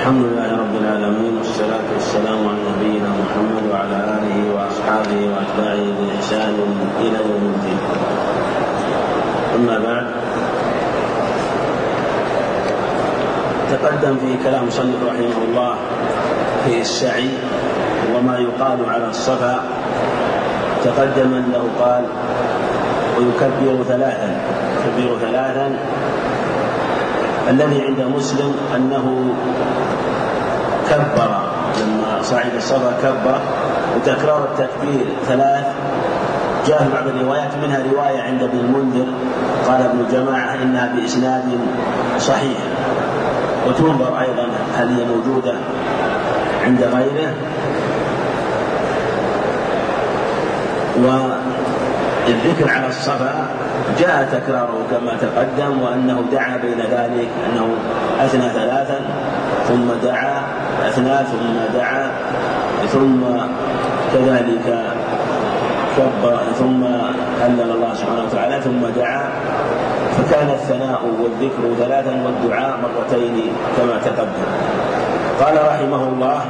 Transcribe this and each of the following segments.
الحمد لله رب العالمين، والصلاة والسلام على نبينا محمد وعلى آله وأصحابه وأتباعه بإحسان إلى يوم الدين. أما بعد، تقدم في كلام مصنف رحمه الله في السعي وما يقال على الصفا. تقدم أنه قال ويكبر ثلاثا. الذي عند مسلم أنه كبر لما صعد الصفا كبر، وتكرار التكبير 3 جاء في بعض الروايات، منها رواية عند ابن المنذر قال ابن جماعة إنها بإسناد صحيح، وتنظر أيضا هل هي موجودة عند غيره. والذكر على الصفا جاء تكراره كما تقدم، وأنه دعا بين ذلك أنه أثنى 3 ثم دعا، أثنى ثم دعا، ثم كذلك كبر، ثم هلل الله سبحانه وتعالى، ثم دعا، فكان الثناء والذكر 3 والدعاء 2 كما تقدم. قال رحمه الله: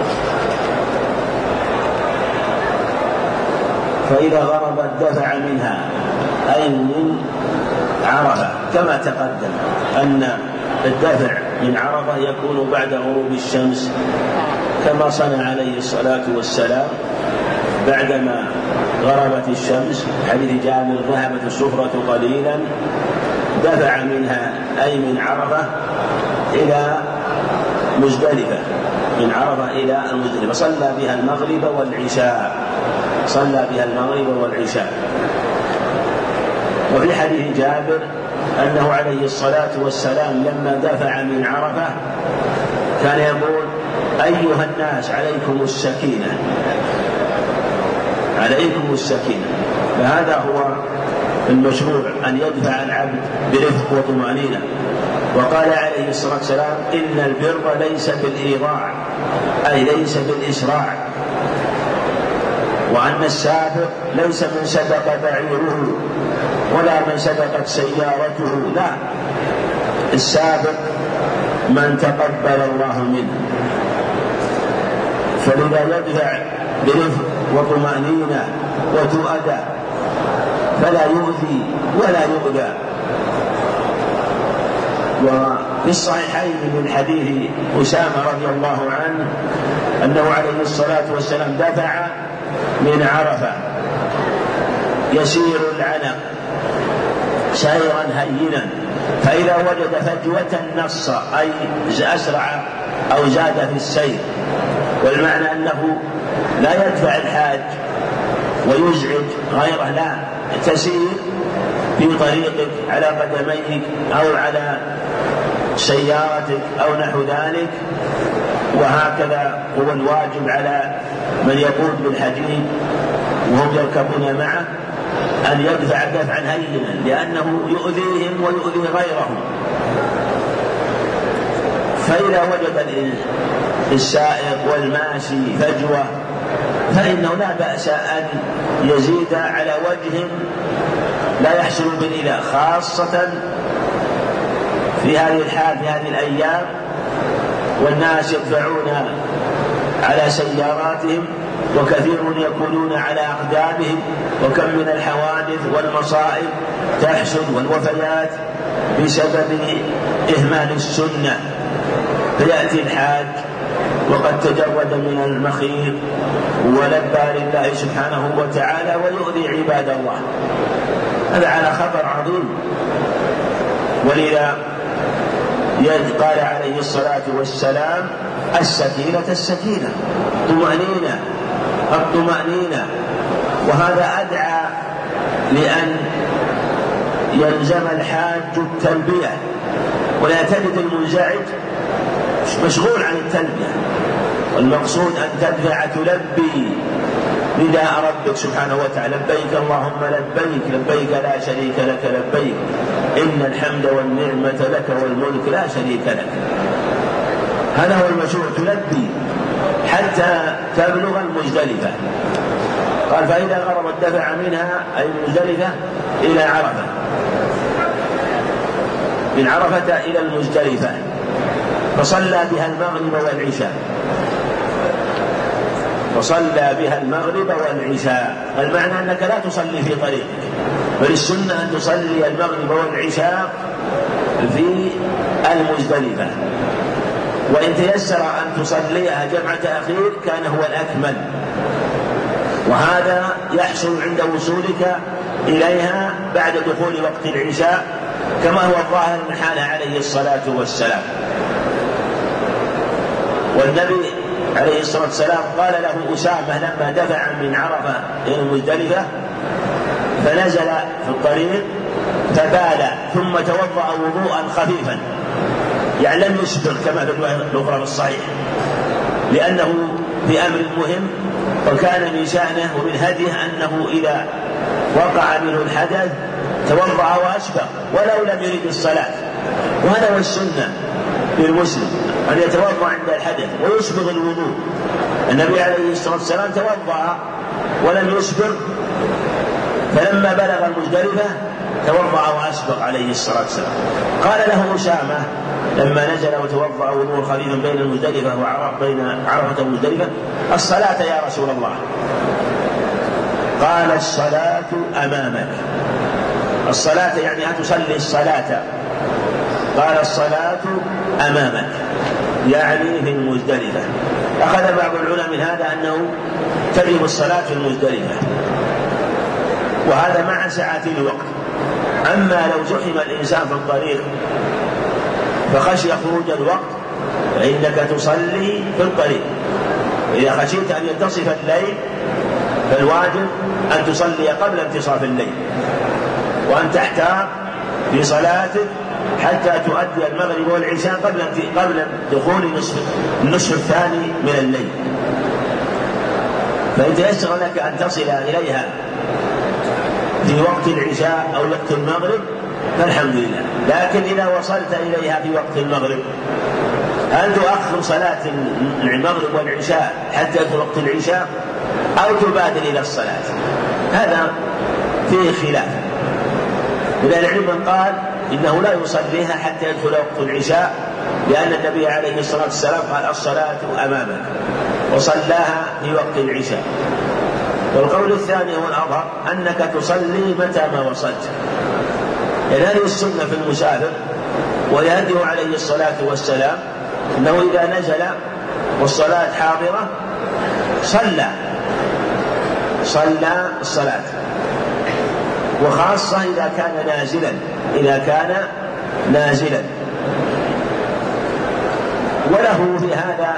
فإذا غربت دفع منها، أي من عرفة، كما تقدم أن الدفع من عرفة يكون بعد غروب الشمس، كما صنع عليه الصلاة والسلام بعدما غربت الشمس. حديث جابر: ذهبت السفرة قليلا، دفع منها أي من عرفة إلى مزدلفة، من عرفة إلى المزدلفة، صلى بها المغرب والعشاء. وفي حديث جابر أنه عليه الصلاة والسلام لما دفع من عرفة كان يقول: أيها الناس عليكم السكينة. فهذا هو المشروع، أن يدفع العبد برفق وطمأنينة. وقال عليه الصلاة والسلام: إن البر ليس بالإيضاع، أي ليس بالإسراع، وأن السابق ليس من سبق بعيره ولا من سبقت سيارته، لا، السابق من تقبل الله منه. فلذا يدفع برفق وطمأنينة وتؤدى، فلا يؤذي ولا يؤذى. وفي الصحيحين من حديث أسامة رضي الله عنه أنه عليه الصلاة والسلام دفع من عرفة يسير العنق سيرا هينا، فإذا وجد فجوة نص، أي أسرع أو زاد في السير. والمعنى أنه لا يدفع الحاج ويزعج غيره، لا، تسير في طريقك على قدميك أو على سيارتك أو نحو ذلك. وهكذا هو الواجب على من يقود بالحجيج وهم يركبون معه أن يدفع دفعا هينا، لأنه يؤذيهم ويؤذي غيرهم. فإذا وجد السائق والماشي فجوة فإنه لا بأس أن يزيد على وجه لا يحصل بالإله، خاصة في هذه الحال، في هذه الأيام، والناس يدفعون على سياراتهم، وكثيرون يكونون على أقدامهم، وكم من الحوادث والمصائب تحصل والوفيات بسبب إهمال السنة. فيأتي الحاج وقد تجرد من المخيط ولبى لله سبحانه وتعالى ويؤذي عباد الله، هذا على خطر عظيم. ولذا قال عليه الصلاة والسلام: السكينة، الطمأنينة. وهذا أدعى لأن يلزم الحاج التلبية، ولا تجد المنزعج مشغول عن التلبية. والمقصود أن تدفع تلبي نداء ربك سبحانه وتعالى: لبيك اللهم لبيك لا شريك لك لبيك، إن الحمد والنعمة لك والملك لا شريك لك. هذا هو المشروع، تلبي حتى تبلغ المزدلفة. قال: فإذا غربت دفع منها، أي المزدلفة، إلى عرفة، من عرفة إلى المزدلفة. فصلى بها المغرب والعشاء، وصلى بها المغرب والعشاء. المعنى أنك لا تصلي في طريقك، بل السنة أن تصلي المغرب والعشاء في المزدلفة، وإن تيسر أن تصليها جمع تأخير كان هو الأكمل، وهذا يحصل عند وصولك إليها بعد دخول وقت العشاء كما هو الظاهر من حاله عليه الصلاة والسلام. والنبي عليه الصلاة والسلام قال له أسامة لما دفع من عرفة إلى المزدلفة فنزل في الطريق فبال ثم توضأ وضوءا خفيفا، يعني لم يسبق كما في الأخرى في الصحيح، لأنه في أمر مهم، وكان من شأنه ومن هديه أنه إذا وقع منه الحدث توضأ وأسبق ولو لم يرد الصلاة، وهذا هو السنة للمسلم أن يتوضأ عند الحدث ويسبغ الوضوء. النبي عليه الصلاة والسلام توضأ ولم يسبغ، فلما بلغ المزدلفة توضأ وأسبغ عليه الصلاة والسلام. قال له أسامة لما نزل وتوضأ وضوء خفيفا بين المزدلفة بين عرفة والمزدلفة: الصلاة يا رسول الله؟ قال: الصلاة أمامك. الصلاة يعني هتصلي الصلاة. قال: الصلاة أمامك، يعني في المزدلفة. أخذ بعض العلماء من هذا أنه تجب الصلاة في المزدلفة، وهذا مع سعة الوقت. أما لو زحم الإنسان في الطريق فخشي خروج الوقت فإنك تصلي في الطريق. إذا خشيت أن ينتصف الليل فالواجب أن تصلي قبل انتصاف الليل، وأن تحتاط في صلاتك حتى تؤدي المغرب والعشاء قبل دخول النصف الثاني من الليل. فإن تيسر لك أن تصل إليها في وقت العشاء أو وقت المغرب فالحمد لله. لكن إذا وصلت إليها في وقت المغرب هل تؤخر صلاة المغرب والعشاء حتى يدخل وقت العشاء أو تبادر إلى الصلاة؟ هذا فيه خلاف. من العلم قال إنه لا يصليها حتى يدخل وقت العشاء، لأن النبي عليه الصلاة والسلام قال: الصلاة أمامك، وصلاها في وقت العشاء. والقول الثاني هو الأظهر أنك تصلي متى ما وصلت، يعني هذه السنة في المسافر، ويهديه عليه الصلاة والسلام أنه إذا نزل والصلاة حاضرة صلى الصلاة، وخاصة إذا كان نازلا. وله في هذا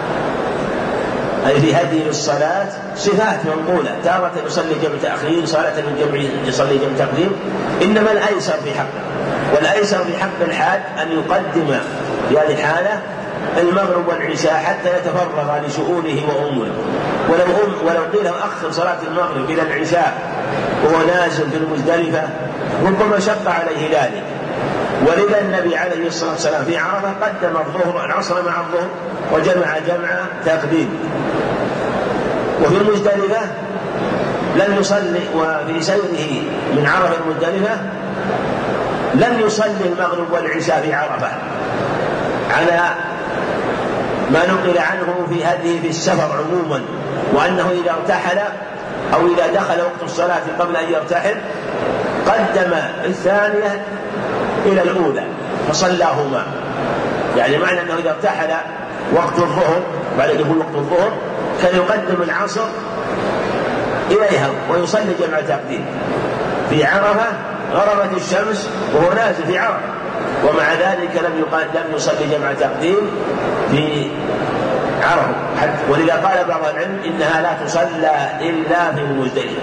أي في هذه الصلاة صفات منقولة، تارة يصلي جمع تأخير، صلاة يصلي جمع تقديم، إنما الأيسر في حقه، والأيسر في حق الحاج أن يقدم في هذه الحالة المغرب والعشاء حتى يتفرغ لشؤونه وأموره. ولو قيل أخر صلاة المغرب إلى العشاء وهو نازل في المزدلفة ربما شق عليه ذلك، ولذا النبي عليه الصلاة والسلام في عرفة قدم العصر مع الظهر وجمع تقديم. وفي المزدلفة لم يصلي، وفي سيره من عرفة المزدلفة لم يصلي المغرب والعشاء في عرفة على ما نقل عنه في هذه في السفر عموما، وأنه إذا ارتحل أو إذا دخل وقت الصلاة قبل أن يرتحل قدم الثانية إلى الأولى فصلاهما، يعني معنى أنه إذا ارتحل وقت الظهر بعد دخول وقت الظهر كان يقدم العصر إليها ويصلي جمع تقديم. في عرفة غربت الشمس وهو نازل في عرفة، ومع ذلك لم يصلي جمع تقديم في عرفة، ولذا قال بعض العلم إنها لا تصلى إلا في المزدلفة.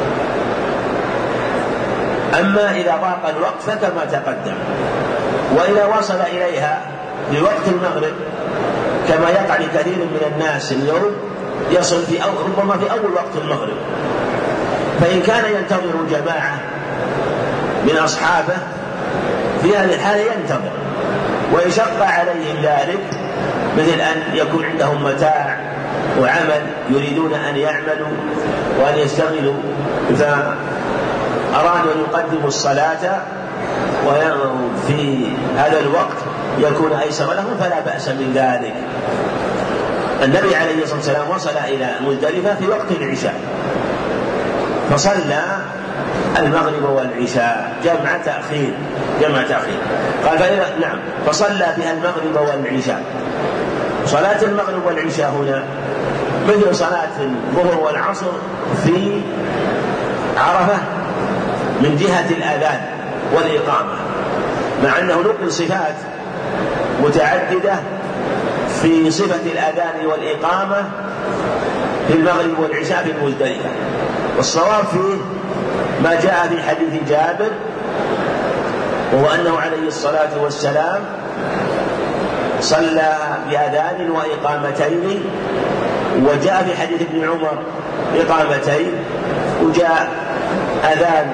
أما إذا ضاق الوقت فكما تقدم. وإذا وصل إليها في وقت المغرب كما يقع لكثير من الناس اليوم، يصل ربما في أول وقت المغرب، فإن كان ينتظر جماعة من أصحابه في هذه الحالة ينتظر، وإن شق عليهم ذلك مثل أن يكون عندهم متاع وعمل يريدون أن يعملوا وأن يشتغلوا فأرادوا أن يقدموا الصلاة في هذا الوقت يكون أيسر له فلا بأس من ذلك. النبي عليه الصلاة والسلام وصل إلى مزدلفة في وقت العشاء فصلى المغرب والعشاء جمع تأخير قال فصلى بها المغرب والعشاء. صلاة المغرب والعشاء هنا مثل صلاة الظهر والعصر في عرفة من جهة الأذان والإقامة، مع أنه نقل صفات متعددة في صفة الأذان والإقامة في المغرب والعشاء في المزدلفة، والصواب فيه ما جاء في حديث جابر، وهو أنه عليه الصلاة والسلام صلى بأذان وإقامتين، وجاء في حديث ابن عمر إقامتين، وجاء أذان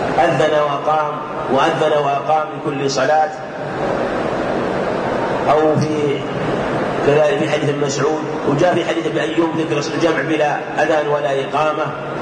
أذن وأقام لكل صلاة، أو في حديث ابن مسعود، وجاء في حديث ابن أيوب ذكر الجمع بلا أذان ولا إقامة،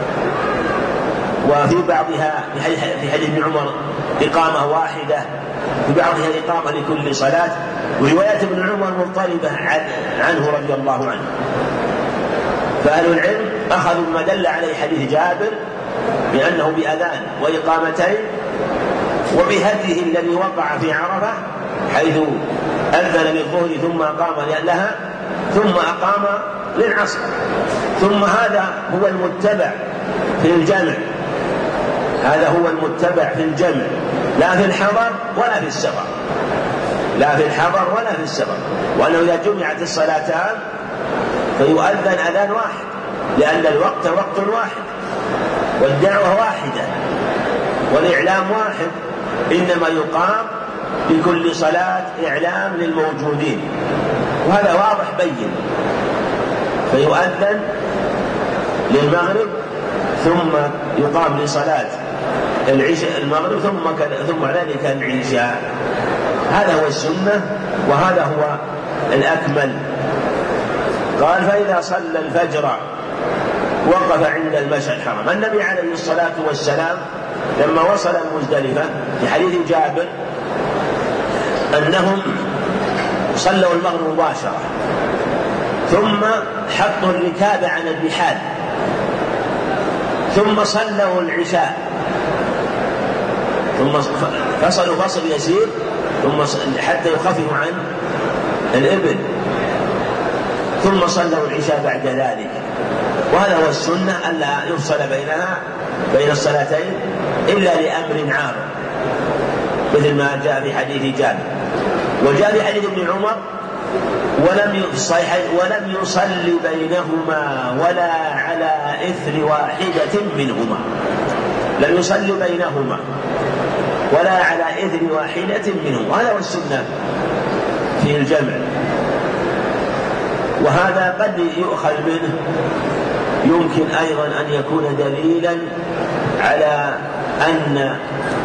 وفي بعضها في حديث ابن عمر إقامة واحدة، في بعضها إقامة لكل صلاة، وروايات ابن عمر مضطربة عنه رضي الله عنه. فأهل العلم أخذوا ما دل عليه حديث جابر بأنه بأذان وإقامتين، وبهديه الذي وقع في عرفة حيث أذن للظهر ثم أقام لها ثم أقام للعصر، ثم هذا هو المتبع في الجمع، لا في الحضر ولا في السفر، وأنه إذا جمعت الصلاتان فيؤذن أذان واحد، لأن الوقت وقت واحد، والدعوة واحدة، والإعلام واحد، إنما يقام بكل صلاة إعلام للموجودين، وهذا واضح بين. فيؤذن للمغرب ثم يقام لصلاة العشاء المغرب ثم ذلك العشاء، هذا هو السنة وهذا هو الأكمل. قال فإذا صلى الفجر وقف عند المشعر الحرام. النبي عليه الصلاة والسلام لما وصل المزدلفة في حديث جابر أنهم صلوا المغرب مباشرة، ثم حطوا الركاب عن الرحال، ثم صلوا العشاء، ثم فصلوا فصل يسير ثم حتى يخففوا عن الإبل، ثم صلوا العشاء بعد ذلك. وهذا هو السنة، ألا يفصل بين الصلاتين إلا لأمر عارض، مثل ما جاء في حديث جابر. وجاء في حديث ابن عمر ولم يصلي بينهما ولا على إثر واحدة منهما، لم يصلي بينهما ولا على إثر واحدة منهما، وهذا هو السنة في الجمع. وهذا قد يؤخذ منه، يمكن أيضا أن يكون دليلا على أن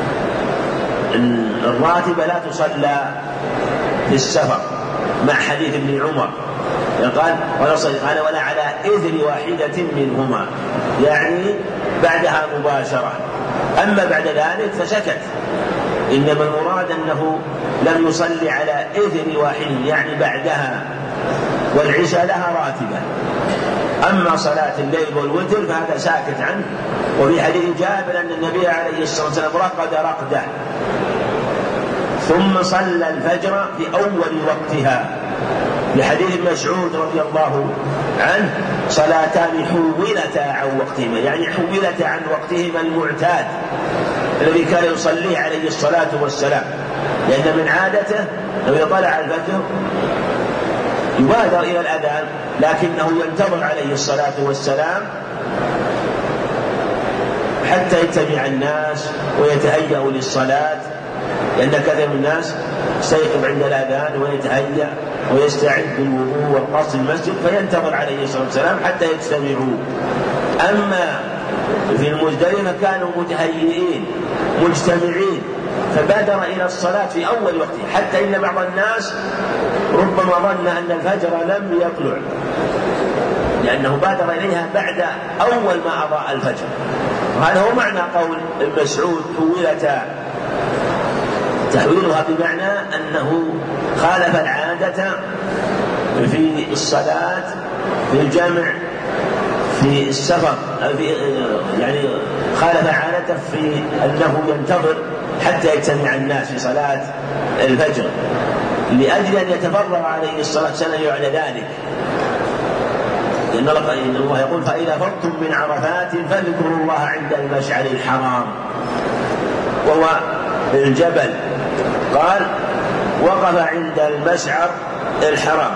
الراتبة لا تصلى في السفر، مع حديث ابن عمر قال ولا على إثر واحدة منهما، يعني بعدها مباشرة. أما بعد ذلك فسكت، إنما المراد أنه لم يصلي على إثر واحد، يعني بعدها، والعشاء لها راتبة. أما صلاة الليل والوتر فهذا ساكت عنه. وفي حديث جابر أن النبي عليه الصلاة والسلام رقد رقدة ثم صلى الفجر في أول وقتها. لحديث مسعود رضي الله عنه صلاتان حولتا عن وقتهما، يعني حولتا عن وقتهما المعتاد الذي كان يصليه عليه الصلاة والسلام، لأن من عادته لو طلع الفجر يبادر إلى الأذان، لكنه ينتظر عليه الصلاة والسلام حتى يجتمع الناس ويتهيأوا للصلاة، لأن كثير من الناس يستيقظ عند الأذان ويتهيأ ويستعد بالوضوء والقصد المسجد، فينتظر عليه الصلاة والسلام حتى يجتمعوا. أما في المزدلفة كانوا متهيئين مجتمعين، فبادر إلى الصلاة في أول وقتها، حتى إن بعض الناس ربما ظن أن الفجر لم يطلع، لأنه بادر إليها بعد أول ما أضاء الفجر. وهذا هو معنى قول المسعود حولتا، تحويلها بمعنى أنه خالف العادة في الصلاة في الجمع في السفر، يعني خالف عادته في أنه ينتظر حتى يجتمع الناس في صلاة الفجر لأجل أن يتفرغ عليه الصلاة والسلام على ذلك. إن الله يقول: فإذا فرغتم من عرفات فاذكروا الله عند المشعر الحرام، وهو الجبل. قال: وقف عند المشعر الحرام.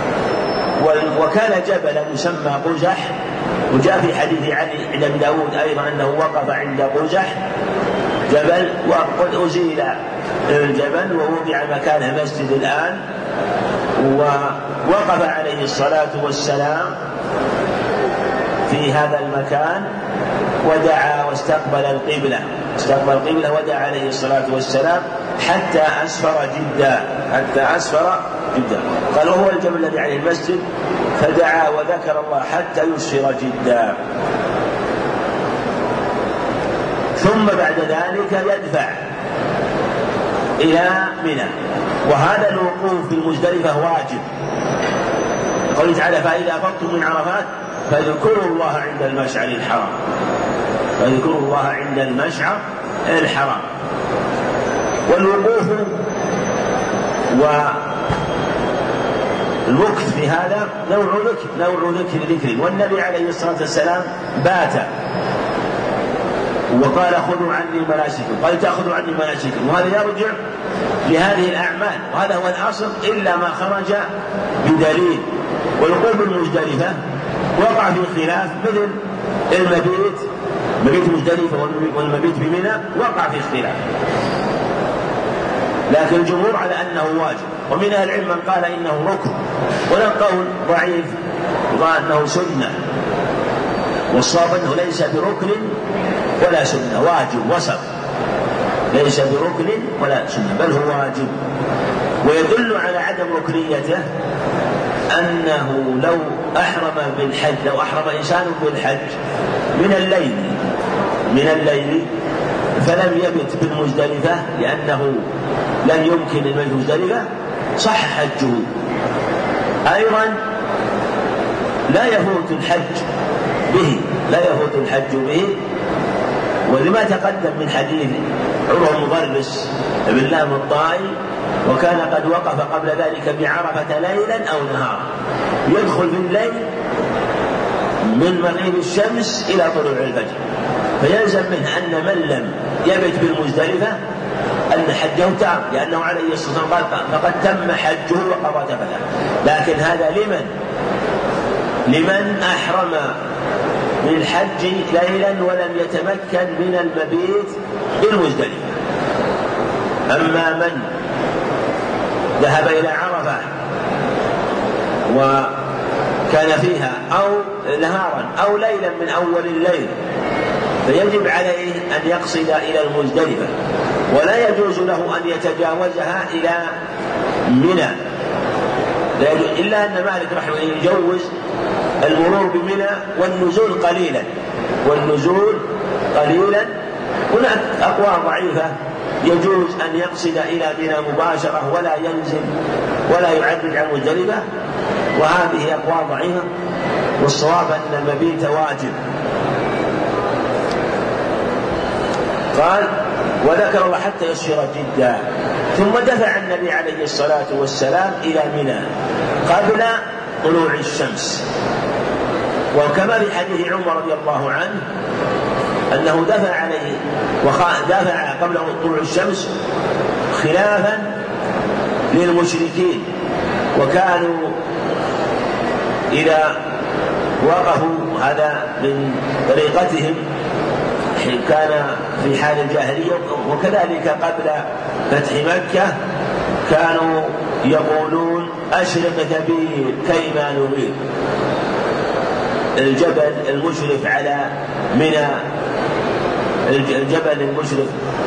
وكان جبلا يسمى قزح، وجاء في حديث علي عند ابي داود أيضا أنه وقف عند قزح جبل، وقد أزيل الجبل ووضع مكانه مسجد الآن. ووقف عليه الصلاة والسلام في هذا المكان ودعا واستقبل القبلة، ودعا عليه الصلاة والسلام حتى أسفر جدا، قال: وهو الجبل الذي عليه المسجد، فدعا وذكر الله حتى يسفر جدا. ثم بعد ذلك يدفع إلى منى، وهذا الوقوف في المزدلفة واجب. قوله تعالى: فإذا أفضتم من عرفات فاذكروا الله عند المشعر الحرام. والوقوف والمكث في هذا نوع ذكر، والنبي عليه الصلاة والسلام بات وقال: خذوا عني مناسككم، قال: تأخذوا عني مناسككم، وهذا يرجع لهذه الأعمال، وهذا هو الأصل إلا ما خرج بدليل. والوقوف بالمزدلفة وقع في خلاف، مثل مبيت مزدلفة والمبيت بمنى وقع في خلاف، لكن الجمهور على أنه واجب، ومن أهل العلم من قال إنه ركن، ولا قول ضعيف وقال أنه سنة، والصواب أنه ليس بركن ولا سنة، واجب وسط، ليس بركن ولا سنة، بل هو واجب. ويدل على عدم ركنيته أنه لو أحرم إنسان بالحج من الليل فلم يبت بالمزدلفة لأنه لم يمكن المبيت بالمزدلفة، صح حجه. أيضا لا يفوت الحج به، ولما تقدم من حديث عروة مضرس بن لام الطائي: وكان قد وقف قبل ذلك بعرفة ليلا أو نهارا، يدخل في الليل من مغيب الشمس إلى طلوع الفجر، فيلزم منه أن من لم يبت بالمزدلفة أن حجه تام، لأنه عليه الصلاة والسلام قال: فقد تم حجه وقضى تفته. لكن هذا لمن أحرم من الحج ليلا ولم يتمكن من المبيت بالمزدلفة. أما من ذهب إلى عرفة وكان فيها أو نهارا أو ليلا من أول الليل فيجب عليه أن يقصد إلى المزدلفة، ولا يجوز له أن يتجاوزها إلى منى، إلا أن مالك رحمه الله يجوز المرور بمنى والنزول قليلا. هناك أقوال ضعيفة يجوز أن يقصد إلى منى مباشرة ولا ينزل ولا يعدد عن مزدلفة، وهذه أقوال ضعيفة، والصواب أن المبيت واجب. قال: وذكر الله حتى يسفر جدا، ثم دفع النبي عليه الصلاة والسلام إلى منى قبل طلوع الشمس. وكما في حديث عمر رضي الله عنه أنه دفع عليه ودافع قبل طلوع الشمس خلافا للمشركين، وكانوا إذا وقفوا، هذا من طريقتهم كان في حال الجاهلية، وكذلك قبل فتح مكة كانوا يقولون: أشرق ثبير كيما نريد. الجبل المشرف على منى، الجبل المشرف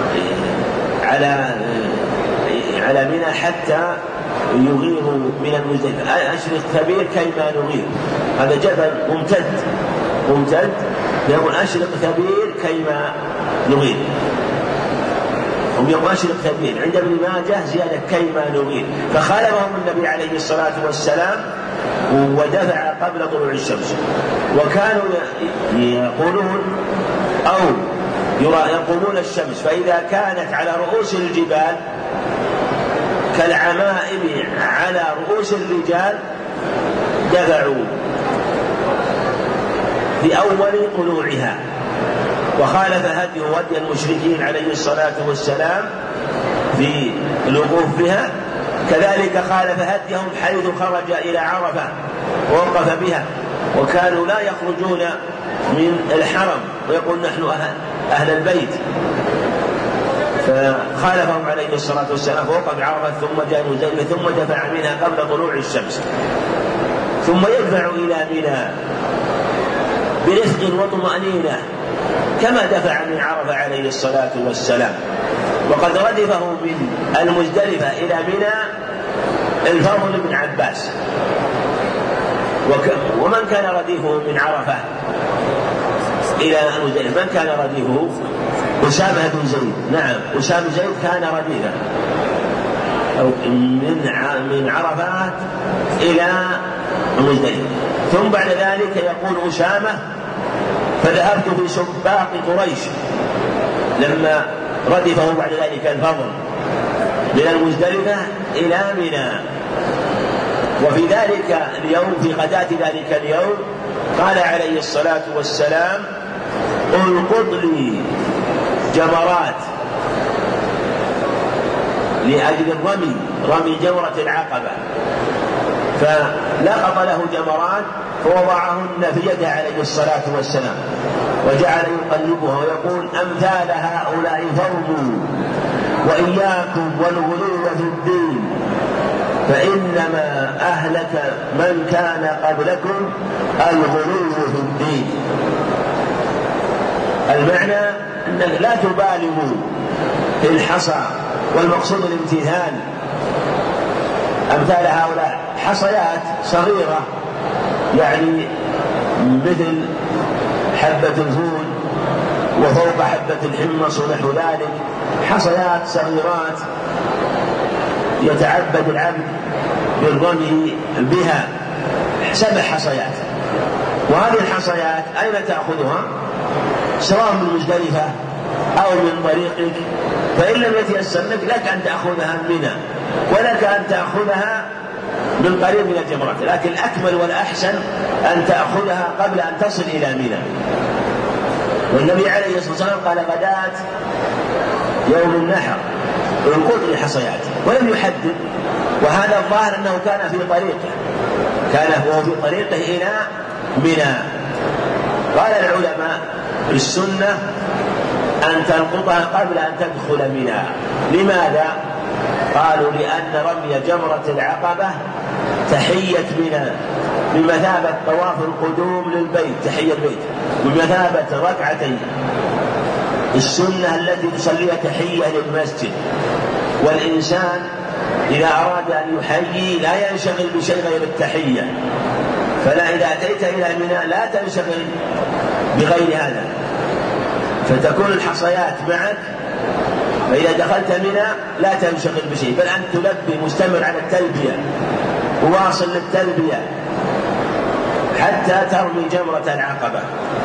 على منى حتى يغير من المزدلفة. أشرق ثبير كيما نغير، هذا جبل ممتد يقول: أشرق ثبير كيما نغير. هم يقول أشرق تبين. عند ابن ماجه زيادة كيما نغير، فخالفهم النبي عليه الصلاة والسلام ودفع قبل طلوع الشمس. وكانوا يقولون أو يقومون الشمس، فإذا كانت على رؤوس الجبال كالعمائم على رؤوس الرجال دفعوا بأول طلوعها، وخالف هدي المشركين عليه الصلاة والسلام في الوقوف بها. كذلك خالف هديهم حيث خرج إلى عرفة ووقف بها، وكانوا لا يخرجون من الحرم ويقول نحن أهل البيت، فخالفهم عليه الصلاة والسلام فوقف بعرفة ثم جاء مزدلفة ثم دفع منها قبل طلوع الشمس، ثم يدفع إلى منى برفق وطمأنينة كما دفع من عرفة عليه الصلاة والسلام. وقد ردفه من المزدلفة إلى منى الفضل بن عباس، ومن كان رديفه من عرفة إلى المزدلفة من كان رديفه؟ أسامة بن زيد. نعم، أسامة بن زيد كان رديفا من عرفات إلى المزدلفة. ثم بعد ذلك يقول أسامة فذهبت في سباق قريش لما ردفه بعد ذلك الفضل من المزدلفة إلى منى. وفي ذلك اليوم في غداة ذلك اليوم قال عليه الصلاة والسلام القط لي جمرات لأجل رمي جمرة العقبة، فلقط له جمرات فوضعهن في يده عليه الصلاة والسلام وجعل يقلبها ويقول أمثال هؤلاء فرضوا وإياكم والغلو في الدين فإنما أهلك من كان قبلكم الغلو في الدين. المعنى أنك لا تبالغوا في الحصى، والمقصود الامتثال. أمثال هؤلاء حصيات صغيرة يعني مثل حبة الفول وفوق حبة الحمص ونحو ذلك، حصيات صغيرات يتعبد العبد بالرمي بها 7 حصيات. وهذه الحصيات أين تأخذها؟ سواء من مزدلفة أو من طريقك، فإن لم يتيسر لك أن تأخذها من منى ولك أن تأخذها من قريب من الجمرات، لكن الأكمل والأحسن أن تأخذها قبل أن تصل إلى منى. والنبي عليه الصلاة والسلام قال غداة يوم النحر القط لحصيات ولم يحدد، وهذا الظاهر أنه كان في طريقه إلى منى. قال العلماء السنة أن تلقطها قبل أن تدخل منى. لماذا؟ قالوا لأن رمي جمرة العقبة تحية منى بمثابة طواف القدوم للبيت، تحية البيت بمثابة ركعتين السنة التي تصليها تحية للمسجد. والإنسان إذا أراد أن يحيي لا ينشغل بشيء غير التحية، فلا إذا أتيت إلى منى لا تنشغل بغير هذا، فتكون الحصيات معك، فإذا دخلت منى لا تنشغل بشيء، بل أن تلبي مستمر على التلبية وواصل للتلبية حتى ترمي جمرة العقبة.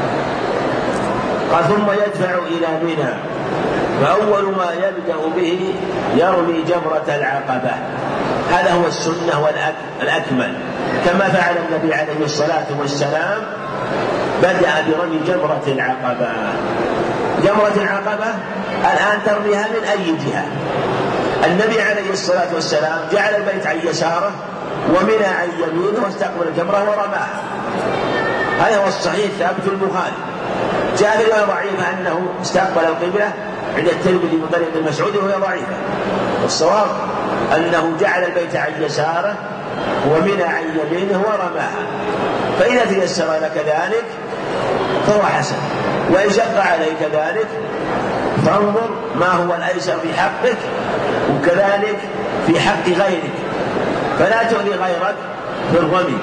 قال ثم يدفع إلى منى، فأول ما يبدأ به يرمي جمرة العقبة. هذا هو السنة والأكمل، كما فعل النبي عليه الصلاة والسلام، بدأ برمي جمرة العقبة. جمرة العقبة الآن ترميها من أي جهة؟ النبي عليه الصلاة والسلام جعل البيت عن يساره ومنى عن يمينه واستقبل الجمرة ورماها. هذا هو الصحيح ثابت في البخاري. جاء في رواية ضعيفة أنه استقبل القبلة عند الترمذي من طريق المسعودي وهي ضعيفة، والصواب أنه جعل البيت عن يساره ومنى عن يمينه ورماها. فإذا تيسر لك ذلك فهو حسن، وإن شق عليك ذلك فانظر ما هو الأيسر في حقك وكذلك في حق غيرك، فلا تؤذي غيرك بالرمي.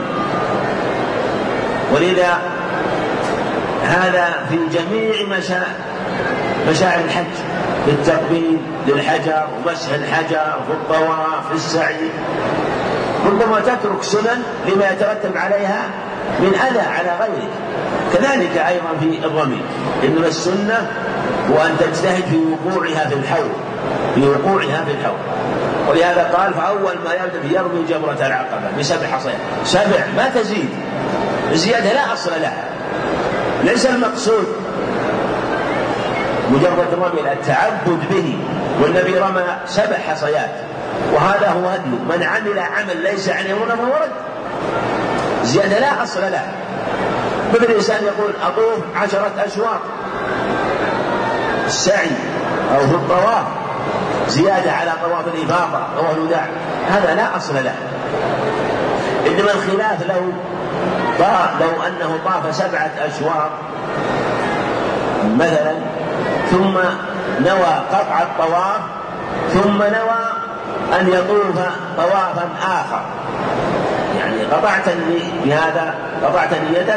ولذا هذا في جميع مشاعر الحج، بالتقبيل للحجر ومسح الحجر في الطواف في السعي، ربما تترك سنن لما يترتب عليها من أذى على غيرك. كذلك أيضا في الرمي، إنما السنة وأن تجتهد في وقوعها في الحوض، ولهذا قال فأول ما يبدأ يرمي جمرة العقبة ب7 حصيات، 7 ما تزيد، الزيادة لا أصل لها. ليس المقصود مجرد الرمي، التعبد به، والنبي رمى 7 حصيات، وهذا هو هدي من عمل عمل ليس عليه أمرنا فهو رد. زيادة لا أصل لها. مثل الإنسان يقول أطوف 10 أشواط السعي أو في الطواف زيادة على طواف الإفاضة أو الوداع، هذا لا أصل له. إنما الخلاف لو أنه طاف 7 أشواط مثلا ثم نوى قطع الطواف ثم نوى أن يطوف طوافا آخر، يعني قطعت نيتك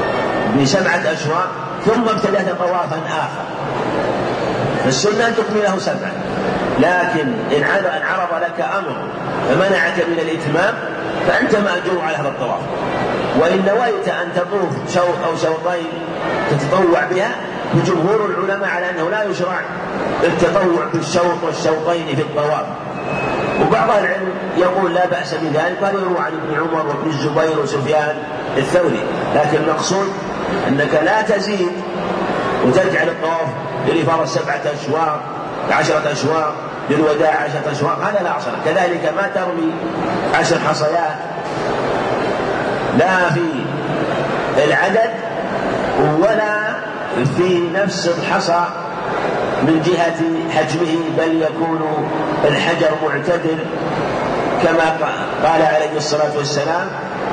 ب7 أشواط ثم ابتدأت طوافا آخر، فالسنة أن تكمله 7. لكن إن عرض لك أمر فمنعك من الإتمام فأنت مأجور على هذا الطواف. وإن نويت أن تطوف شوط أو شوطين تتطوع بها، وجمهور العلماء على أنه لا يشرع التطوع بالشوط والشوطين في الطواف، وبعض العلم يقول لا بأس بذلك، قال يروى عن ابن عمر وابن الزبير وسفيان الثوري. لكن المقصود أنك لا تزيد وتجعل الطواف للإفاضة 7 أشواط 10 أشواط، للوداع 10 أشواط، هذا لا أصل. كذلك ما ترمي 10 حصيات لا في العدد ولا في نفس الحصى من جهة حجمه، بل يكون الحجر معتدل كما قال عليه الصلاة والسلام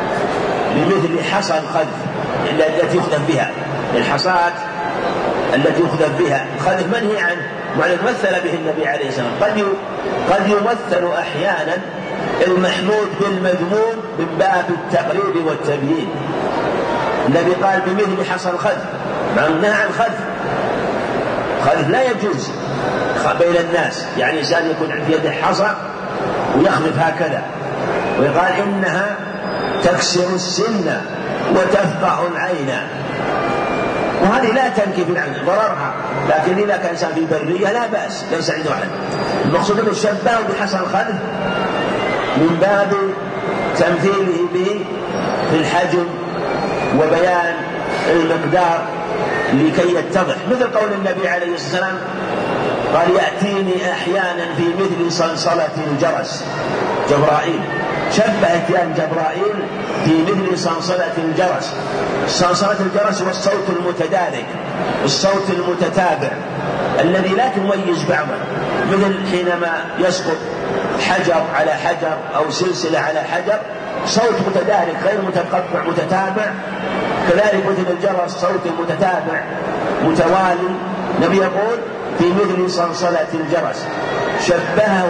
بمثل حصى الخذف التي يخذف بها، الحصاة التي يخذف بها. الخذف منهي عنه مثل به النبي عليه الصلاة والسلام. قد يمثل أحيانا المحمود بالمذموم من باب التقريب والتبيين. النبي قال بمثل حصى الخذف، نهى عن خذف لا يجوز بين الناس، يعني إنسان يكون في يده حصى ويخذف هكذا، ويقال إنها تكسر السن وتفقع العين، وهذه لا تنكي بالعين ضررها. لكن إذا كان إنسان في برية لا بأس، ليس عنده أحد. المقصود أنه شبهه بحصى الخذف من باب تمثيله به في الحجم وبيان المقدار لكي يتضح، مثل قول النبي عليه الصلاة والسلام قال يأتيني أحيانا في مثل صلصلة الجرس، جبرائيل شبه اتيان جبرائيل في مثل صلصلة الجرس. صلصلة الجرس هو الصوت المتدارك، الصوت المتتابع الذي لا تميز بعضه، مثل حينما يسقط حجر على حجر أو سلسلة على حجر، صوت متدارك غير متقطع متتابع. كذلك مثل الجرس صوت متتابع متوالي. نبي يقول في مثل صلصلة الجرس، شبهه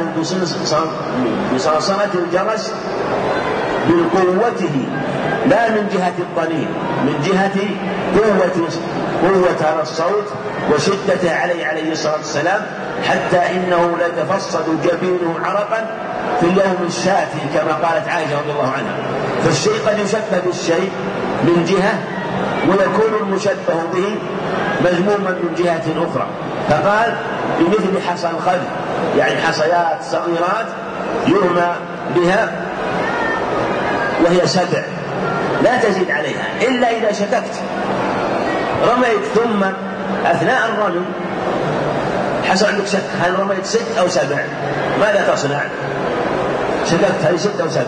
بصلصلة الجرس بقوته لا من جهة الطنين، من جهة قوة الصوت وشدته عليه الصلاة والسلام، حتى إنه ليتفصل جبينه عرقا في اليوم الشافي كما قالت عائشة رضي الله عنها. فالشيء قد يشبه بالشيء من جهة ويكون المشبه به مذموما من جهة أخرى. فقال بمثل حصى الخذف، يعني حصيات صغيرات يرمى بها وهي 7 لا تزيد عليها إلا إذا شككت. رميت ثم أثناء الرمي حصل عندك شك هل رميت 6 أو 7، ماذا تصنع؟ شككت هل 6 أو 7،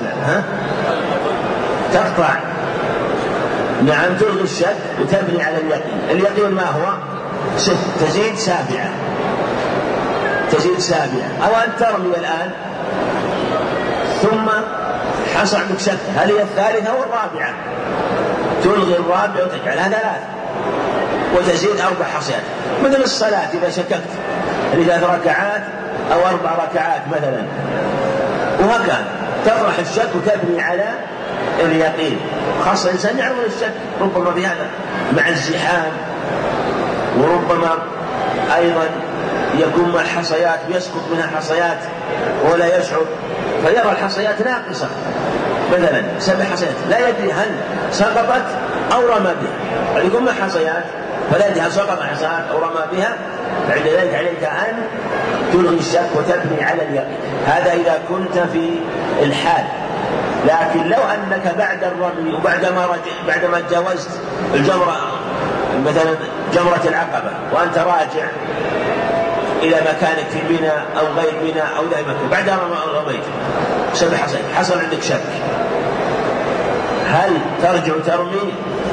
تقطع. نعم، تلغي الشك وتبني على اليقين. اليقين ما هو؟ 6 تزيد 7 أو أن ترمي الآن ثم حصل عندك شك هل هي 3 أو 4، تلغي 4 وتجعلها 3 وتزيد 4 حصيات. مثل الصلاة إذا شككت 3 ركعات أو 4 ركعات مثلا، وهكذا تطرح الشك وتبني على اليقين. خاصة الإنسان يعرض الشك ربما في هذا مع الزحام، وربما أيضا يكون مع الحصيات بيسقط منها حصيات ولا يشعر، فيرى الحصيات ناقصة، مثلا 7 حصيات لا يدري هل سقطت أو رمى بها، يكون مع حصيات فلا يدري هل سقط حصيات أو رمى بها. بعد ذلك عليك أن تلغي الشك وتبني على اليقين. هذا إذا كنت في الحال. لكن لو أنك بعد الرمي وبعدما تجاوزت الجمرة، مثلا جمرة العقبة، وأنت راجع إلى مكانك في منى أو غير منى أو ذا مكان، بعدما رميت 7 حصيات حصل عندك شك، هل ترجع ترمي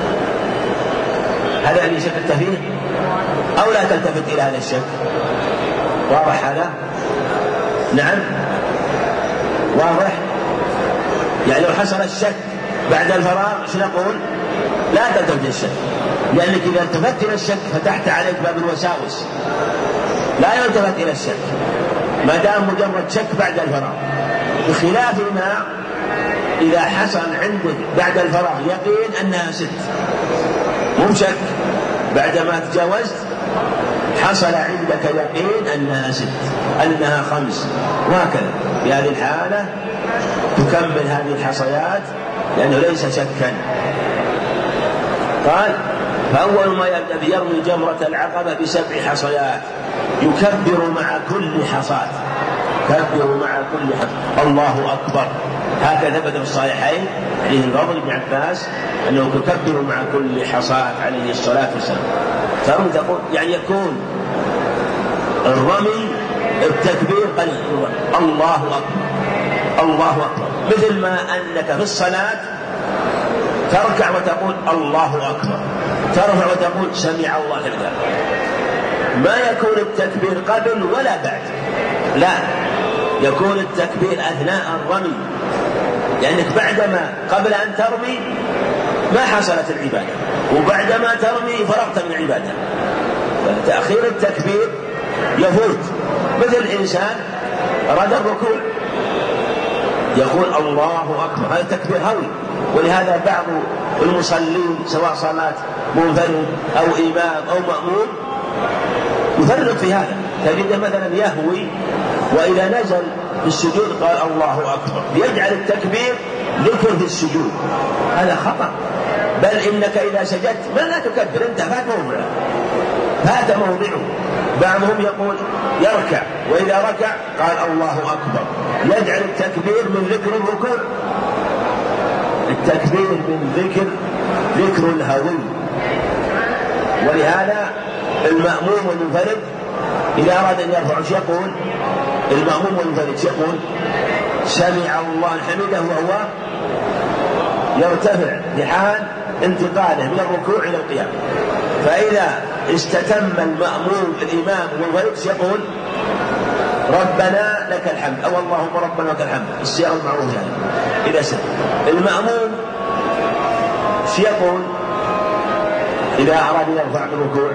هذا اللي شككت فيه أو لا تلتفت إلى هذا الشك؟ واضح هذا؟ نعم واضح. يعني لو حصل الشك بعد الفراغ شو نقول؟ لا تلتفت الشك، لأنك إذا التفت إلى الشك فتحت عليك باب الوساوس، لا يلتفت إلى الشك ما دام مجرد شك بعد الفراغ، بخلاف ما إذا حصل عندك بعد الفراغ يقين أنها 6، مو شك، بعدما تجاوزت حصل عندك يقين أنها 6 أنها 5 وهكذا. في هذه الحالة تكمل هذه الحصيات لأنه ليس شكا. قال فأول ما يبدأ يرمي جمرة العقبة ب7 حصيات، يكبر مع كل حصاة، يكبر مع كل حصاة الله أكبر. هكذا ثبت في الصحيحين حديث الفضل بن عباس أنه يكبر مع كل حصاة عليه الصلاة والسلام. ترمي تقول يعني يكون الرمي التكبير قليل، الله أكبر الله أكبر، مثل ما أنك في الصلاة تركع وتقول الله أكبر، ترفع وتقول سمع الله لمن حمده. ما يكون التكبير قبل ولا بعد، لا، يكون التكبير أثناء الرمي، لأنك بعدما قبل أن ترمي ما حصلت العبادة، وبعدما ترمي فرغت من العبادة، تأخير التكبير يفوت. مثل إنسان أراد الركوع يقول الله أكبر، هذا التكبير هوي، ولهذا بعض المصلين سواء صلاة منفرد أو إمام أو مأموم يفرط في هذا، تجد مثلا يهوي وإذا نزل في السجود قال الله أكبر، يجعل التكبير ذكر في السجود، هذا خطأ. بل إنك إذا سجدت ما لا تكبر، انت فات موضعه. بعضهم يقول يركع وإذا ركع قال الله أكبر، يجعل التكبير من ذكر الركوع، التكبير من ذكر الهوي. ولهذا المأموم والمنفرد إذا أراد أن يرفع ايش يقول؟ المأموم والمنفرد يقول سمع الله حمده وهو يرتفع لحال انتقاله من الركوع إلى القيام. فإذا استتم المأموم الإمام والمنفرد يقول ربنا لك الحمد أو اللهم ربنا لك الحمد، الصيغة المعروفة يعني. إذا سمع المأموم يقول إذا أراد أن يرفع الركوع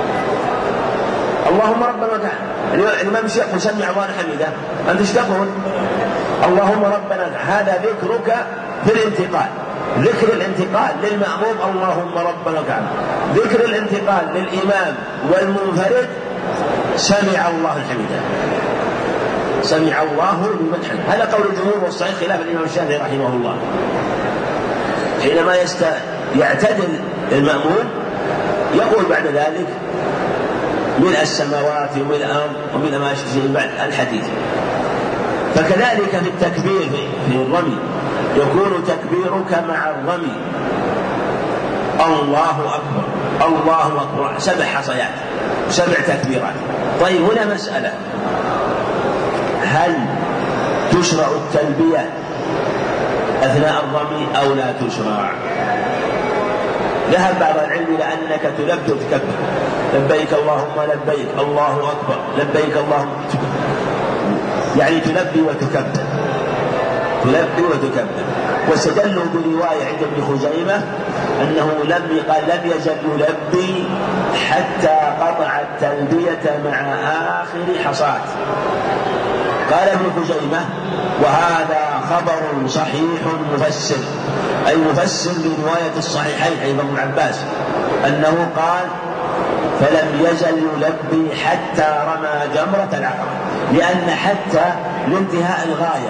اللهم ربنا لك الحمد، الإمام يقول سمع الله حمده، أنت ايش تقول؟ اللهم ربنا. هذا ذكرك في الانتقال، ذكر الانتقال للمأموم اللهم ربنا لك الحمد، ذكر الانتقال للإمام والمنفرد سمع الله حمده، سمع الله لمن حمده. هذا قول الجمهور والصحيح خلاف الإمام الشافعي رحمه الله. حينما يعتدل المأموم يقول بعد ذلك ملء السماوات وملء الأرض وملء ما يشبه بعد الحديث. فكذلك في التكبير في الرمي يكون تكبيرك مع الرمي الله أكبر الله أكبر 7 حصيات 7 تكبيرات. طيب هنا مسألة، هل تشرع التلبية أثناء الرمي أو لا تشرع؟ ذهب بعض العلم إلى أنك تلبي وتكبر، لبيك اللهم لبيك الله أكبر لبيك اللهم، يعني تلبي وتكبر، تلبي وتكبر. واستدلوا برواية عند ابن خزيمة أنه لم يزل يلبي حتى قطع التلبية مع آخر حصاة. قال ابن خزيمة وهذا خبر صحيح مفسر، أي مفسر لرواية الصحيحين أيضا ابن عباس، أنه قال فلم يزل يلبي حتى رمى جمرة العقبة، لأن حتى لانتهاء الغاية،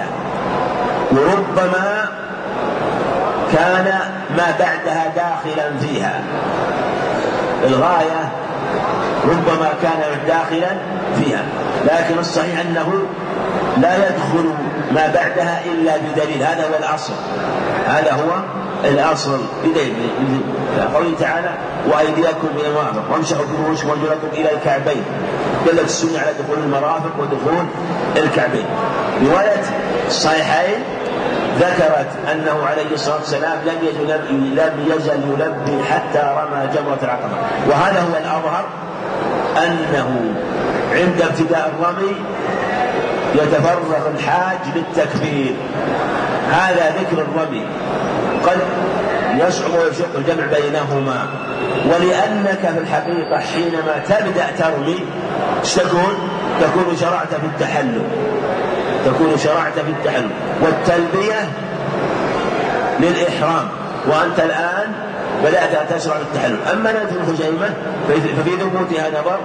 وربما كان ما بعدها داخلا فيها. الغاية ربما كان داخلا فيها، لكن الصحيح أنه لا يدخل ما بعدها إلا بدليل. هذا هو الأصل، هذا هو الأصل بدليل قوله تعالى: وأيديكم إلى المرافق وامسحوا برؤوسكم وأرجلكم إلى الكعبين. دلت السنة على دخول المرافق ودخول الكعبين. رواية الصحيحين ذكرت أنه عليه الصلاة والسلام لم يزل يلبي حتى رمى جمرة العقبة. وهذا هو الأظهر، أنه عند ابتداء الرمي يتفرغ الحاج للتكبير. هذا ذكر الرمي، قد يصعب ويشق الجمع بينهما، ولأنك في الحقيقة حينما تبدأ ترمي تكون شرعت في التحلل، والتلبية للإحرام، وأنت الآن بدأت تشرع التحلل. أما نادي الخزيمة ففي ثبوتها نظر،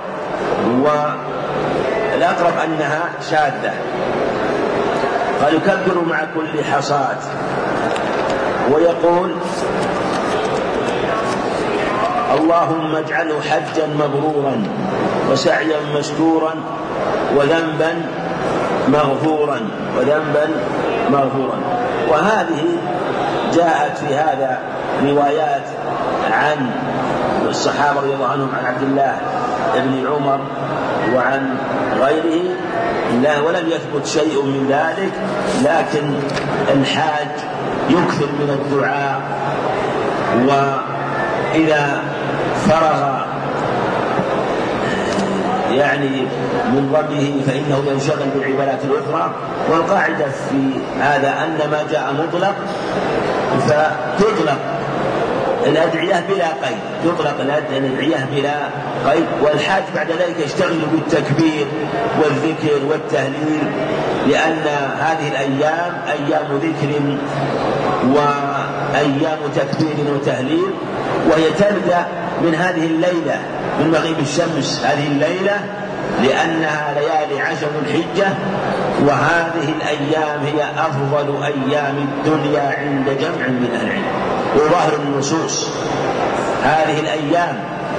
والأقرب أنها شاذة. قال: يكبر مع كل حصاة، ويقول: اللهم اجعله حجا مبرورا وسعيا مشكورا وذنبا مغفورا. وهذه جاءت في هذا روايات عن الصحابة رضي الله عنهم، عن عبد الله بن عمر وعن غيره، ولم يثبت شيء من ذلك. لكن الحاج يكثر من الدعاء، وإذا فرغ من ربه فإنه ينشغل بالعبادات الأخرى. والقاعدة في هذا أن ما جاء مطلق فتطلق الأدعية بلا قيد، والحاج بعد ذلك يشتغل بالتكبير والذكر والتهليل، لأن هذه الأيام أيام ذكر وأيام تكبير وتهليل. وهي تبدأ من هذه الليلة، من مغيب الشمس هذه الليلة، لأنها ليالي 10 الحجة، وهذه الأيام هي أفضل أيام الدنيا عند جمع من أهل العلم. وظاهر النصوص هذه الأيام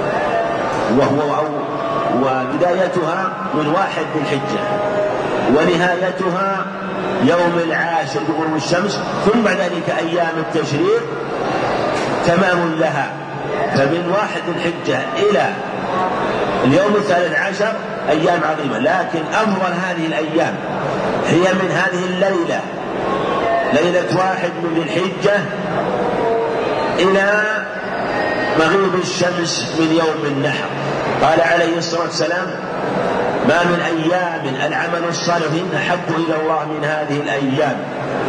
وبدايتها من 1 ذي الحجة، ونهايتها يوم 10 بغروب الشمس، ثم بعد ذلك أيام التشريق تمام لها. فمن 1 ذي الحجة إلى اليوم 13 أيام عظيمة، لكن أفضل هذه الأيام هي من هذه الليلة، ليلة 1 من ذي الحجة إلى مغيب الشمس من يوم النحر. قال عليه الصلاة والسلام: ما من أيام العمل الصالح أحب إلى الله من هذه الأيام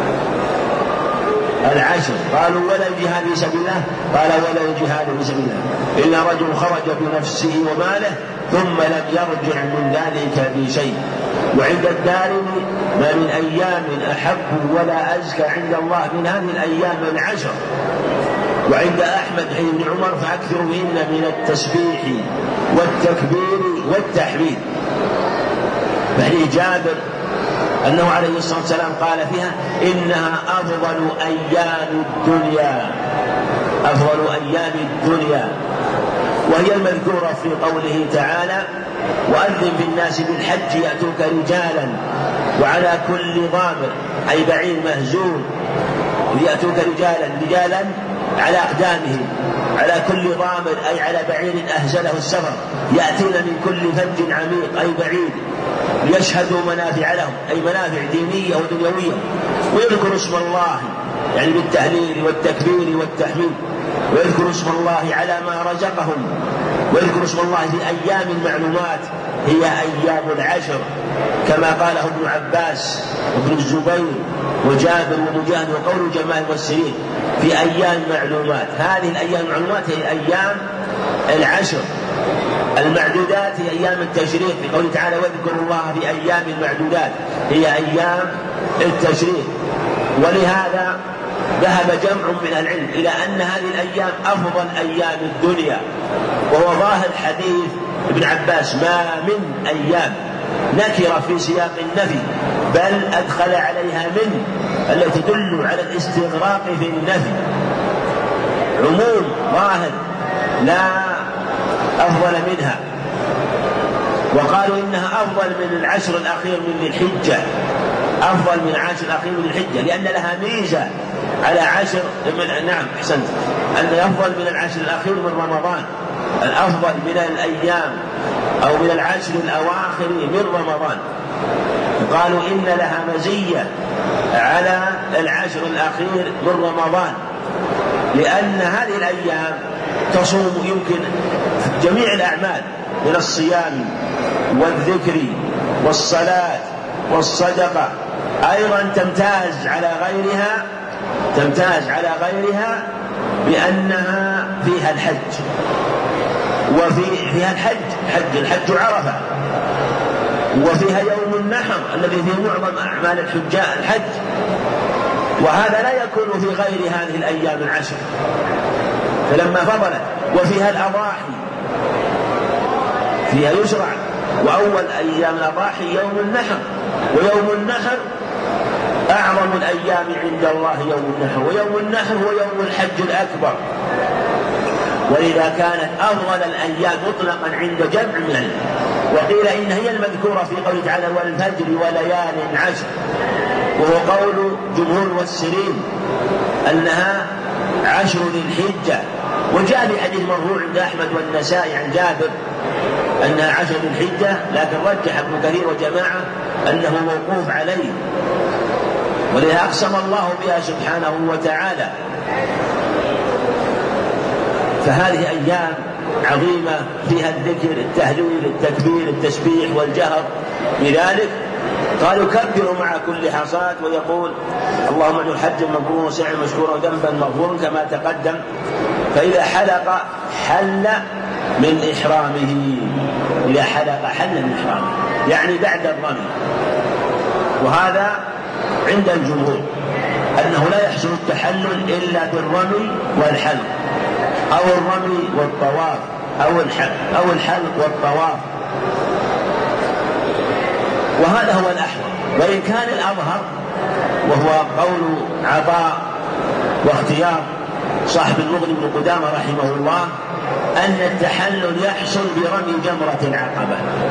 10. قالوا: ولا الجهاد في سبيل الله؟ قال: ولا الجهاد في سبيل الله إلا رجل خرج بنفسه وماله ثم لم يرجع من ذلك بشيء. وعند الدارمي: ما من أيام أحب ولا أزكى عند الله من هذه الأيام 10. وعند أحمد بن عمر: فأكثروا بهن من التسبيح والتكبير والتحميد. فهي جابر أنه عليه الصلاة والسلام قال فيها: إنها أفضل أيام الدنيا. وهي المذكورة في قوله تعالى: وأذن في الناس بالحج يأتوك رجالا وعلى كل ضامر، أي بعير مهزوم، يأتوك رجالا على أقدامهم، على كل ضامر أي على بعير أهزله السفر، يأتون من كل فج عميق أي بعيد، ليشهدوا منافع لهم، أي منافع دينية ودنيوية، ويذكر اسم الله بالتهليل والتكبير والتحميد، ويذكر اسم الله على ما رزقهم، ويذكر اسم الله في أيام المعلومات هي أيام 10، كما قاله ابن عباس وابن الزبير وجابر ومجاهد وقول جماعة المفسرين في أيام معلومات. هذه الأيام المعلومات هي أيام 10. المعدودات هي أيام التشريق، في قوله تعالى: واذكروا الله في أيام المعدودات، هي أيام التشريق. ولهذا ذهب جمع من العلم إلى أن هذه الأيام أفضل أيام الدنيا، وهو ظاهر حديث ابن عباس: ما من أيام نكر في سياق النفي بل أدخل عليها من، التي تدل على الاستغراق في النفي، عموم ظاهر لا أفضل منها. وقالوا إنها أفضل من العشر الأخير من ذي الحجة، أفضل من العشر الأخير من الحجة، لأن لها ميزة على عشر نعم أحسنت، أن أفضل من العشر الأخير من رمضان، الأفضل من الأيام أو من العشر الأواخر من رمضان. قالوا إن لها مزية على العشر الأخير من رمضان، لأن هذه الأيام تصوم يمكن جميع الأعمال من الصيام والذكر والصلاة والصدقة، أيضا تمتاز على غيرها بأنها فيها الحج، وفيها الحج عرفة، وفيها يوم النحر الذي فيه معظم أعمال الحج، وهذا لا يكون في غير هذه الأيام العشر. فلما فضلت وفيها الأضاحي، فيها يشرع، وأول أيام الأضاحي يوم النحر، ويوم النحر أعظم الأيام عند الله يوم النحر، ويوم النحر هو يوم الحج الأكبر، ولذا كانت أفضل الأيام مطلقا عند جمع من العلم. وقيل إن هي المذكورة في قوله تعالى: والفجر وليال عشر، وهو قول جمهور المفسرين أنها عشر ذي الحجة. وجاء بحديث مرفوع عند أحمد والنسائي عن جابر أنها عشر ذي الحجة، لكن رجح ابن كثير وجماعة أنه موقوف عليه، ولذا أقسم الله بها سبحانه وتعالى. فهذه أيام عظيمة فيها الذكر، التهليل، التكبير، التسبيح والجهر بذلك. قالوا: كبروا مع كل حصاد، ويقول: اللهم اجعل حجا مبرورا وسعيا مشكورا وذنبا مغفورا كما تقدم. فإذا حلق حل من إحرامه، إذا حلق حل من إحرامه يعني بعد الرمي. وهذا عند الجمهور أنه لا يحصل التحلل إلا بالرمي والحلق، أو الرمي والطواف، أو الحلق والطواف، وهذا هو الأحوط. وإن كان الأظهر وهو قول عطاء واختيار صاحب المغني بن قدامة رحمه الله أن التحلل يحصل برمي جمرة العقبة.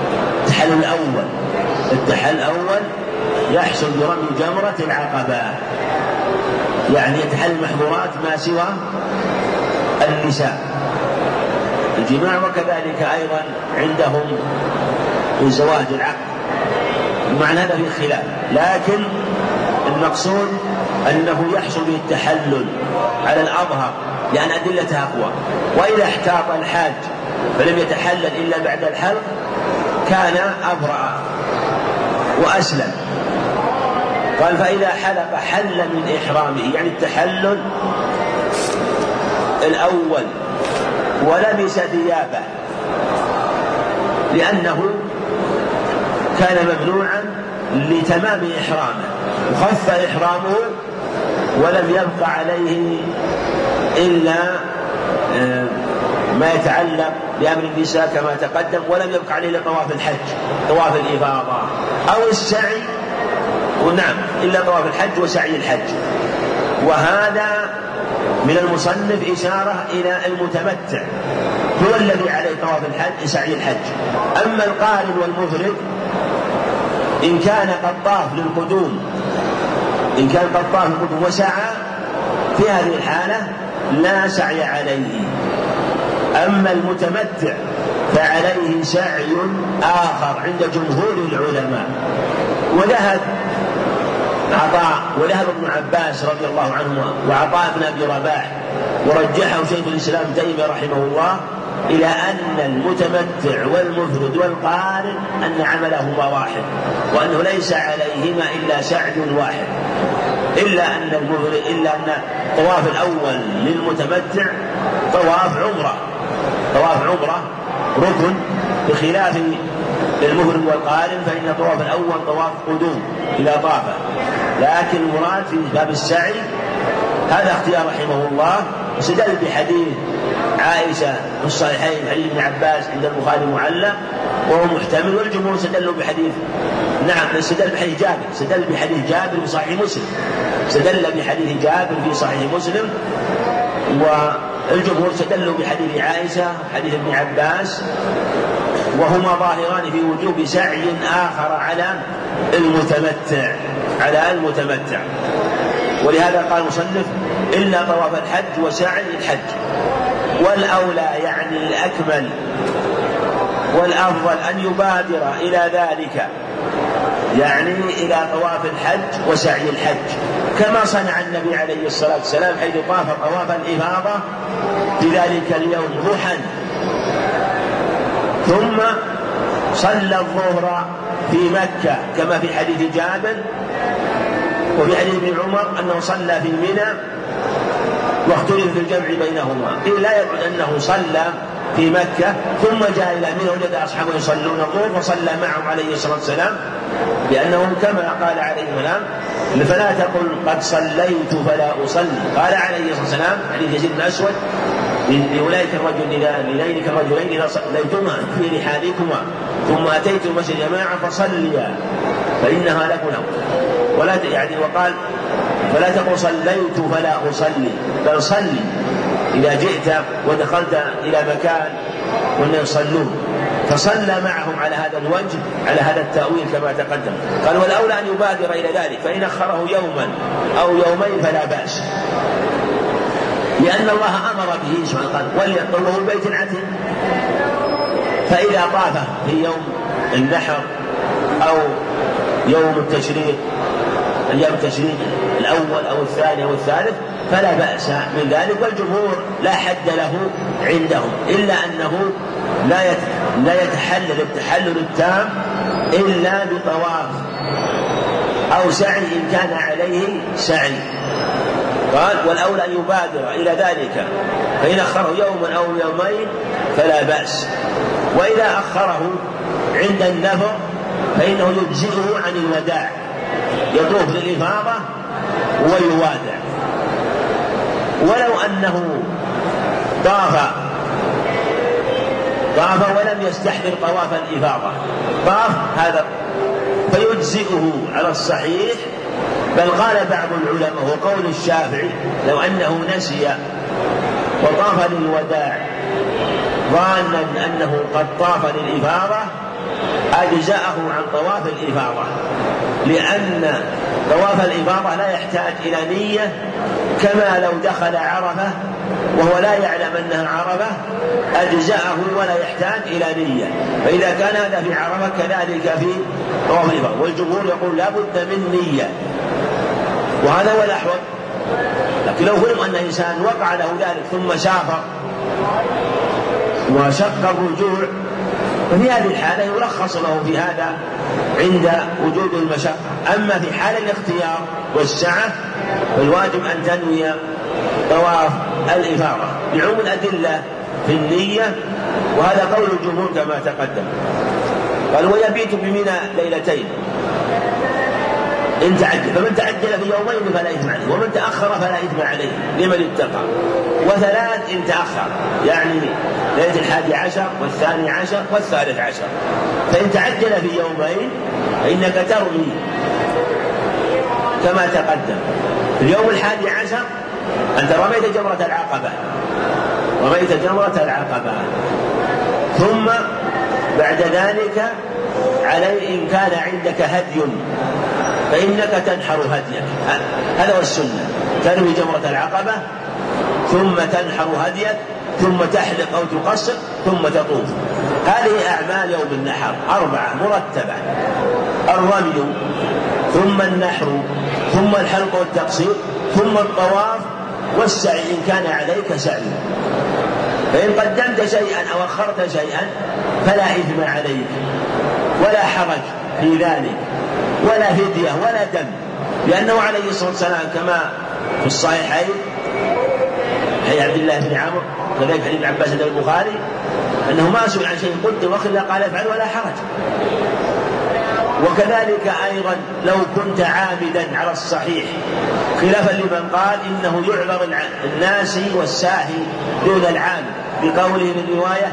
التحلل الأول يحصل برمي جمرة العقبة، يعني يتحل المحظورات ما سوى النساء الجماع، وكذلك أيضا عندهم في زواج العقد. معنى هذا في خلاف، لكن المقصود أنه يحصل به التحلل على الأظهر لأن أدلتها أقوى. وإذا احتاط الحاج فلم يتحلل إلا بعد الحلق كان أبرأ وأسلم. قال: فإذا حلق حل من إحرامه، يعني التحلل الأول، ولبس ثيابه لأنه كان ممنوعا لتمام إحرامه، وخف إحرامه ولم يبق عليه إلا ما يتعلق بأمر النساء كما تقدم، ولم يبق عليه إلا طواف الحج، طواف الإفاضة أو السعي، ونعم إلا طواف الحج وسعي الحج. وهذا من المصنف إشارة إلى المتمتع، هو الذي عليه طواف الحج سعي الحج. أما القارن والمفرد إن كان قد طاف للقدوم، وسعى في هذه الحالة لا سعي عليه. أما المتمتع فعليه سعي آخر عند جمهور العلماء. وذهب ابن عباس رضي الله عنهما وعطاء بن أبي رباح، ورجحه شيخ الإسلام تيمية رحمه الله، إلى أن المتمتع والمفرد والقارن أن عملهما واحد، وأنه ليس عليهما إلا سعي واحد، إلا أن الطواف الأول للمتمتع طواف عمرة ركن، بخلاف المفرد والقارن فإن الطواف الأول طواف قدوم إلى طافة. لكن المراد في باب السعي هذا اختيار رحمه الله. استدل بحديث عائشة في الصحيحين حديث ابن عباس عند البخاري معلق وهو محتمل، والجمهور استدلوا بحديث استدل بحديث جابر، استدل بحديث جابر في صحيح مسلم، استدل بحديث جابر في صحيح مسلم، والجمهور استدلوا بحديث عائشة حديث ابن عباس، وهما ظاهران في وجوب سعي آخر على المتمتع. ولهذا قال المصنف إلا طواف الحج وسعي الحج. والأولى يعني الأكمل والأفضل أن يبادر إلى ذلك، يعني إلى طواف الحج وسعي الحج، كما صنع النبي عليه الصلاة والسلام حيث طاف طواف الإفاضة في ذلك اليوم ضحى، ثم صلى الظهر في مكة كما في حديث جابر، وفي حديث ابن عمر أنه صلى في منى واختلف في الجمع بينهما. قيل لا يبعد أنه صلى في مكة ثم جاء إلى منى وجد أصحابه يصلون الظهر فصلى معهم عليه الصلاة والسلام، لأنه كما قال عليه السلام فلا تقل قد صليت فلا أصلي، قال عليه الصلاة والسلام حديث يزيد بن أسود لأولئك لذلك الرجلين إذا صليتما في رحالكما ثم أتيتم المسجد جماعة فصليا فإنها لكم، ولا يعني وقال فلا تقل صليت فلا أصلي، بل صلي إذا جئت ودخلت إلى مكان وأن يصلون، فصلى معهم على هذا الوجه على هذا التأويل كما تقدم. قال والأولى أن يبادر إلى ذلك، فإن أخره يوما أو يومين فلا بأس، لأن الله أمر به سبحانه قال وليطوفوا البيت العتيق، فإذا طاف في يوم النحر أو يوم التشريق أيام التشريق الأول أو الثاني أو الثالث فلا بأس من ذلك. والجمهور لا حد له عندهم، إلا أنه لا يتحلل التحلل التام إلا بطواف أو سعي إن كان عليه سعي. قال والأولى أن يبادر إلى ذلك، فإن أخره يوما أو يومين فلا بأس، وإذا أخره عند النفر فإنه يجزئه عن الوداع، يطوف للإفاضة ويوادع. ولو أنه طاف ولم يستحضر طواف الإفاضة، طاف هذا فيجزئه على الصحيح، بل قال بعض العلماء وقول الشافعي لو أنه نسي وطاف للوداع ظانا أنه قد طاف للإفاضة أجزأه عن طواف الإفاضة، لأن طواف الإفاضة لا يحتاج إلى نية، كما لو دخل عرفة وهو لا يعلم أنها عرفة أجزأه ولا يحتاج إلى نية. فإذا كان هذا في عرفة كذلك في طواف الإفاضة، والجمهور يقول لا بد من نية، وهذا هو الأحوط. لكن لو فرض أن إنسان وقع له ذلك ثم سافر وشق الرجوع، ففي هذه الحالة يرخص له في هذا عند وجود المشقة. أما في حال الاختيار والسعة فالواجب أن تنوي طواف الإفاضة بعموم الأدلة في النية، وهذا قول الجمهور كما تقدم. قال ويبيت بمنى ليلتين إن تعجل، فمن تعجل في يومين فلا إثم عليه، ومن تأخر فلا إثم عليه لمن اتقى، وثلاث إن تأخر، يعني ليلة 11 والثاني عشر والثالث عشر. فإن تعجل في يومين فإنك ترمي كما تقدم. في اليوم 11 أنت رميت جمرة العقبة، ثم بعد ذلك عليه إن كان عندك هدي فإنك تنحر هديك، هذا هو السنة، تنوي جمرة العقبة ثم تنحر هديك ثم تحلق أو تقصر ثم تطوف. هذه أعمال يوم النحر 4 مرتبة: الرمي ثم النحر ثم الحلق والتقصير ثم الطواف والسعي إن كان عليك سعي. فإن قدمت شيئا أو أخرت شيئا فلا إثم عليك ولا حرج في ذلك ولا فدية ولا دم، لأنه عليه الصلاة والسلام كما في الصحيحين حديث عبد الله بن عمرو كذلك حديث ابن عباس عند البخاري أنه ما سئل عن شيء قدم وأخر قال افعل ولا حرج. وكذلك أيضا لو كنت عامدا على الصحيح، خلافا لمن قال إنه يعذر الناس والساهي دون العامد، بقوله في الرواية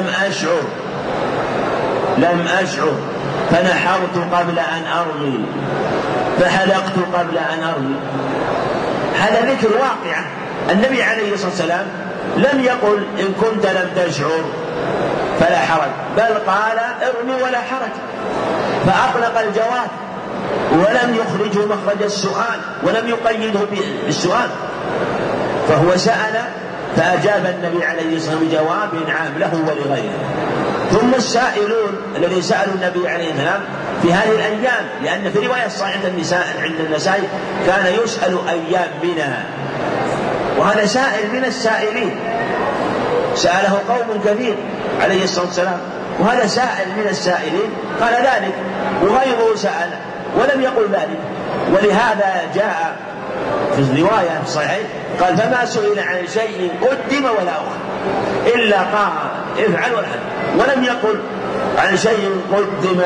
لم أشعر فنحرت قبل أن أرمي فحلقت قبل أن أرمي. هذا ذكر واقعة. النبي عليه الصلاة والسلام لم يقل إن كنت لم تشعر فلا حرج، بل قال ارمي ولا حرج، فأطلق الجواب ولم يخرجه مخرج السؤال ولم يقيده بالسؤال، فهو سأل فأجاب النبي عليه الصلاة والسلام بجواب عام له ولغيره. ثم السائلون الذين سألوا النبي عليه السلام في هذه الأيام، لأن في رواية صحيحة عند النسائي كان يسأل أيام منى، وهذا سائل من السائلين، سأله قوم كثير عليه الصلاة والسلام، وهذا سائل من السائلين قال ذلك، وغيره سأل ولم يقل ذلك. ولهذا جاء في الرواية الصحيحة قال فما سئل عن شيء قدم ولا أخر إلا قال افعل ولا حد، ولم يقل عن شيء قدم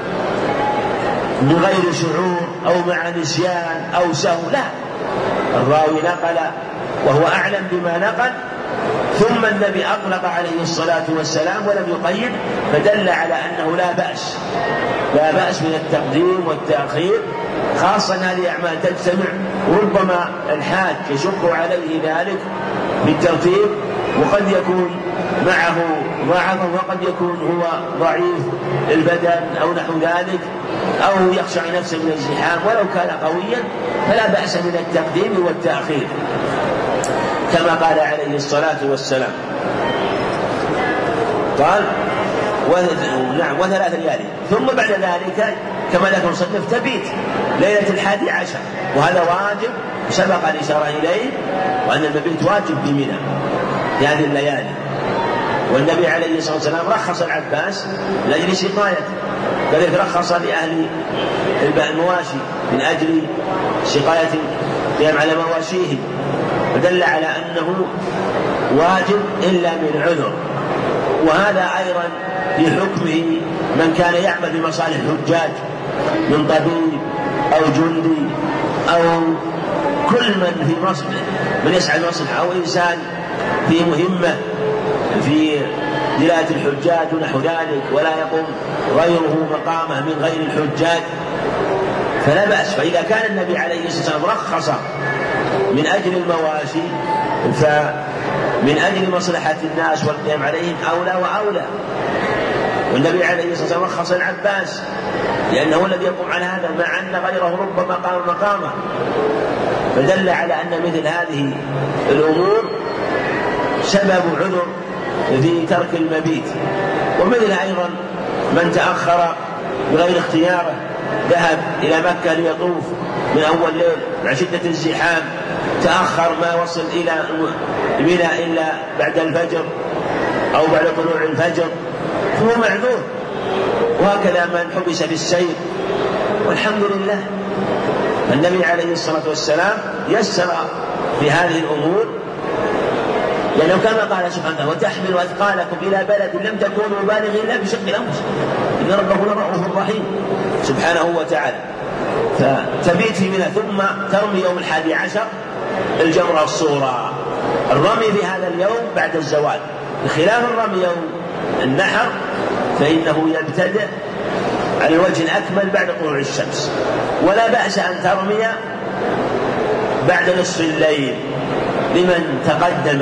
من غير شعور أو مع نسيان أو سهو، لا، الراوي نقل وهو أعلم بما نقل، ثم النبي أطلق عليه الصلاة والسلام ولم يقيد، فدل على أنه لا بأس من التقديم والتأخير، خاصة هذه الأعمال تجتمع، وربما الحاج يشق عليه ذلك بالترتيب، وقد يكون معه ضعف، وقد يكون هو ضعيف البدن أو نحو ذلك، أو يخشى نفسه من الزحام، ولو كان قويا فلا بأس من التقديم والتأخير كما قال عليه الصلاة والسلام. قال وثلاث ليالي، ثم بعد ذلك كما ذكر المصنف تبيت ليلة 11، وهذا واجب سبق الإشارة إليه، وأن المبيت واجب بمنى في هذه الليالي. والنبي عليه الصلاة والسلام رخص العباس لأجل سقايته، كذلك رخص لأهل المواشي من أجل سقاية قيام على مواشيهم، ودل على أنه واجب إلا من عذر. وهذا أيضا في حكمه من كان يعمل بمصالح الحجاج من طبيب أو جندي أو كل من في مصلحة، من يسعى المصلحة، أو إنسان في مهمة في دلالة الحجاج ونحو ذلك، ولا يقوم غيره مقامه من غير الحجاج فلا بأس. فإذا كان النبي عليه الصلاة والسلام رخص من أجل المواشي فمن أجل مصلحة الناس والقيام عليهم أولى وأولى. والنبي عليه الصلاة والسلام رخص العباس لأنه الذي يقوم على هذا، مع أن غيره ربما قام مقامه، فدل على أن مثل هذه الأمور سبب عذر في ترك المبيت. ومثل أيضا من تأخر بغير اختياره، ذهب إلى مكة ليطوف من أول ليل مع شدة الزحام، تأخر ما وصل إلى منى إلا بعد الفجر أو بعد طلوع الفجر، فهو معذور. وهكذا من حبس في السير، والحمد لله النبي عليه الصلاة والسلام يسر في هذه الأمور، لأنه كما قال سبحانه وتحمل أثقالكم إلى بلد لم تكونوا بالغين إلا بشق الأنفس إن ربكم لرؤوف رحيم سبحانه وتعالى. فتبيت في منى ثم ترمي يوم 11 الجمرة الصغرى. الرمي في هذا اليوم بعد الزوال، بخلاف الرمي يوم النحر فإنه يبتدئ على الوجه الأكمل بعد طلوع الشمس. ولا بأس أن ترمي بعد نصف الليل لمن تقدم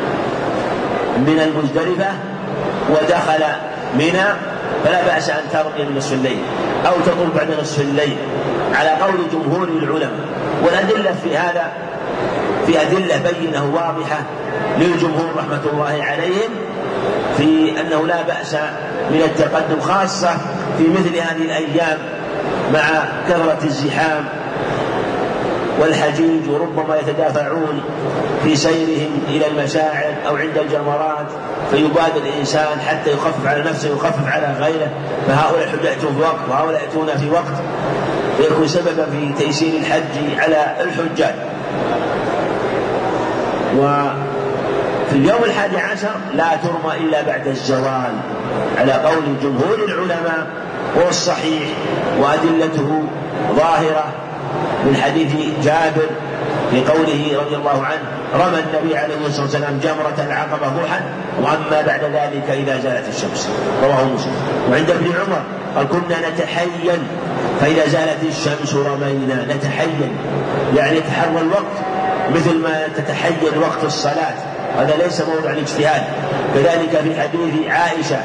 من المزدلفة ودخل منى، فلا بأس أن ترمي من نصف الليل أو تطول بعد نصف الليل على قول جمهور العلماء. والأدلة في هذا في أدلة بينة واضحة للجمهور رحمة الله عليهم في أنه لا بأس من التقدم، خاصة في مثل هذه الأيام مع كثرة الزحام والحجيج، وربما يتدافعون في سيرهم إلى المشاعر أو عند الجمرات، فيبادر الإنسان حتى يخفف على نفسه ويخفف على غيره. فهؤلاء يأتون في وقت وهؤلاء يأتون في وقت، ويكون سببا في تيسير الحج على الحجاج. وفي اليوم 11 لا ترمى إلا بعد الزوال على قول جمهور العلماء، هو الصحيح وأدلته ظاهرة من حديث جابر في قوله رضي الله عنه: رمى النبي عليه الصلاة والسلام جمرة العقبة ضحى وأما بعد ذلك إذا زالت الشمس، رواه مسلم. وعند ابن عمر قال: كنا نتحين فإذا زالت الشمس رمينا. نتحين يعني يتحرى الوقت مثل ما تتحين وقت الصلاة، هذا ليس موضع الاجتهاد. كذلك في حديث عائشة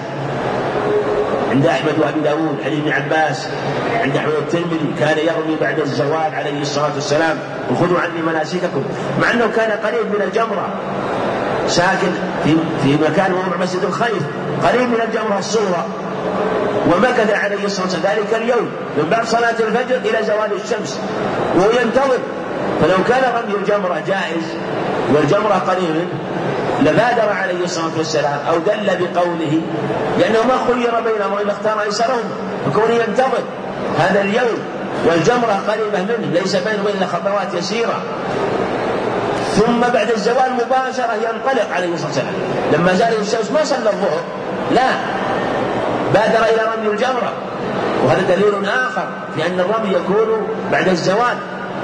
عند أحمد وأبي داود حديث ابن عباس عند أحمد الترمذي: كان يرمي بعد الزوال عليه الصلاة والسلام: وخذوا عني مناسككم، مع أنه كان قريب من الجمرة، ساكن في مكان موضع مسجد الخير قريب من الجمرة الصغرى، ومكث عليه الصلاة والسلام ذلك اليوم من بعد صلاة الفجر إلى زوال الشمس وهو ينتظر. فلو كان رمي الجمرة جائز والجمرة قريب لبادر عليه الصلاة والسلام أو دل بقوله، لأنه ما خير بينهم وإن اختار أيسرهم، فكونه ينتظر هذا اليوم والجمرة قريبة منه ليس بينه وإلا خطوات يسيرة، ثم بعد الزوال مباشرة ينطلق عليه الصلاة والسلام. لما زالت الشمس ما صلى الظهر، لا، بادر إلى رمي الجمرة. وهذا دليل آخر في أن الرمي يكون بعد الزوال،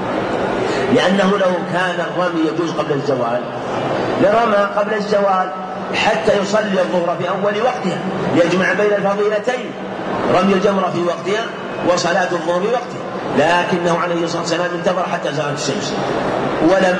لأنه لو كان الرمي يجوز قبل الزوال لرمى قبل الزوال حتى يصلي الظهر في أول وقتها يجمع بين الفضيلتين، رمي الجمرة في وقتها وصلاة الظهر في وقتها، لكنه عليه الصلاة والسلام انتظر حتى زالت الشمس ولم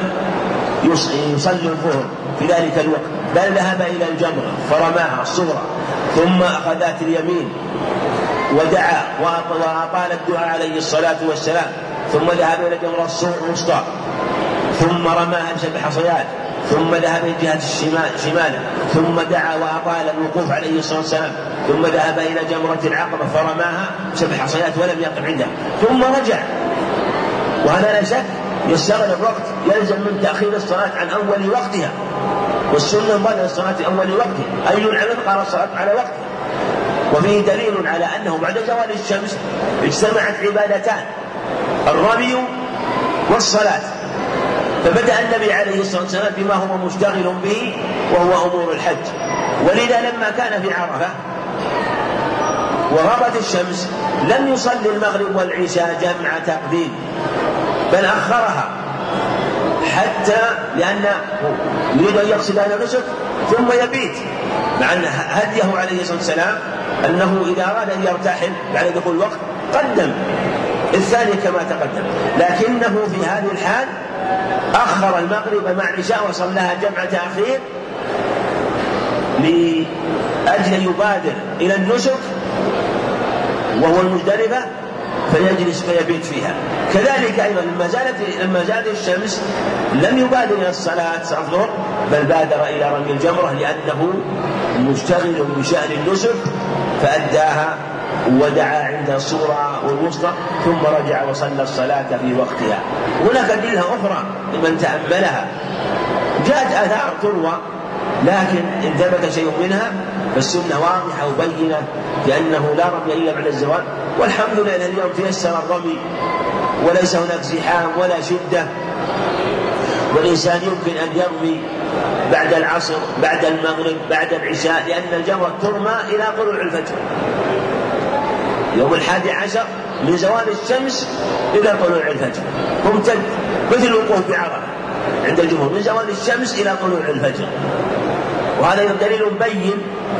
يصلي الظهر في ذلك الوقت، بل ذهب إلى الجمرة فرماها الصغرى ثم أخذ ذات اليمين ودعا وأطال الدعاء عليه الصلاة والسلام، ثم ذهب إلى الجمرة الوسطى ثم رماها ب7 حصيات، ثم ذهب إلى جهة الشمال ثم دعا وأطال الوقوف عليه الصلاة والسلام، ثم ذهب إلى جمرة العقبة فرماها 7 حصيات ولم يقف عندها، ثم رجع. وهذا لا شك يستغل الوقت، يلزم من تأخير الصلاة عن أول وقتها، والسنة بدء الصلاة في أول وقتها، أي العلم قال الصلاة على وقتها. وفيه دليل على أنه بعد زوال الشمس اجتمعت عبادتان: الرمي والصلاة، فبدأ النبي عليه الصلاة والسلام بما هو مشتغل به وهو أمور الحج. ولذا لما كان في عرفة وغابت الشمس لم يصلي المغرب والعشاء جمع تقديم، بل أخرها حتى لأنه يريد أن يقصد هذا النسك ثم يبيت، مع أن هديه عليه الصلاة والسلام أنه إذا أراد أن يرتحل بعد دخول الوقت قدم الثاني كما تقدم، لكنه في هذه الحال أخر المغرب مع العشاء وصلىها جمع تأخير لأجل يبادر إلى النسك وهو المزدلفة فيجلس فيبيت فيها. كذلك أيضا لما زالت الشمس لم يبادر إلى الصلاة الظهر، بل بادر إلى رمي الجمرة لأنه مشتغل بشأن النسك فأداها ودعا عند الصغرى والوسطى ثم رجع وصلى الصلاة في وقتها. هناك أدلة أخرى لمن تأملها، جاءت آثار تروى لكن إن ثبت شيء منها فالسنة واضحة وبينة بأنه لا رمي إلا بعد الزوال. والحمد لله اليوم تيسر الرمي وليس هناك زحام ولا شدة، والإنسان يمكن أن يرمي بعد العصر بعد المغرب بعد العشاء، لأن الجمرة ترمى إلى طلوع الفجر يوم 11 من زوال الشمس إلى طلوع الفجر، ممتد مثل الوقوف بعرفة عند الجمهور من زوال الشمس إلى طلوع الفجر. وهذا دليل بين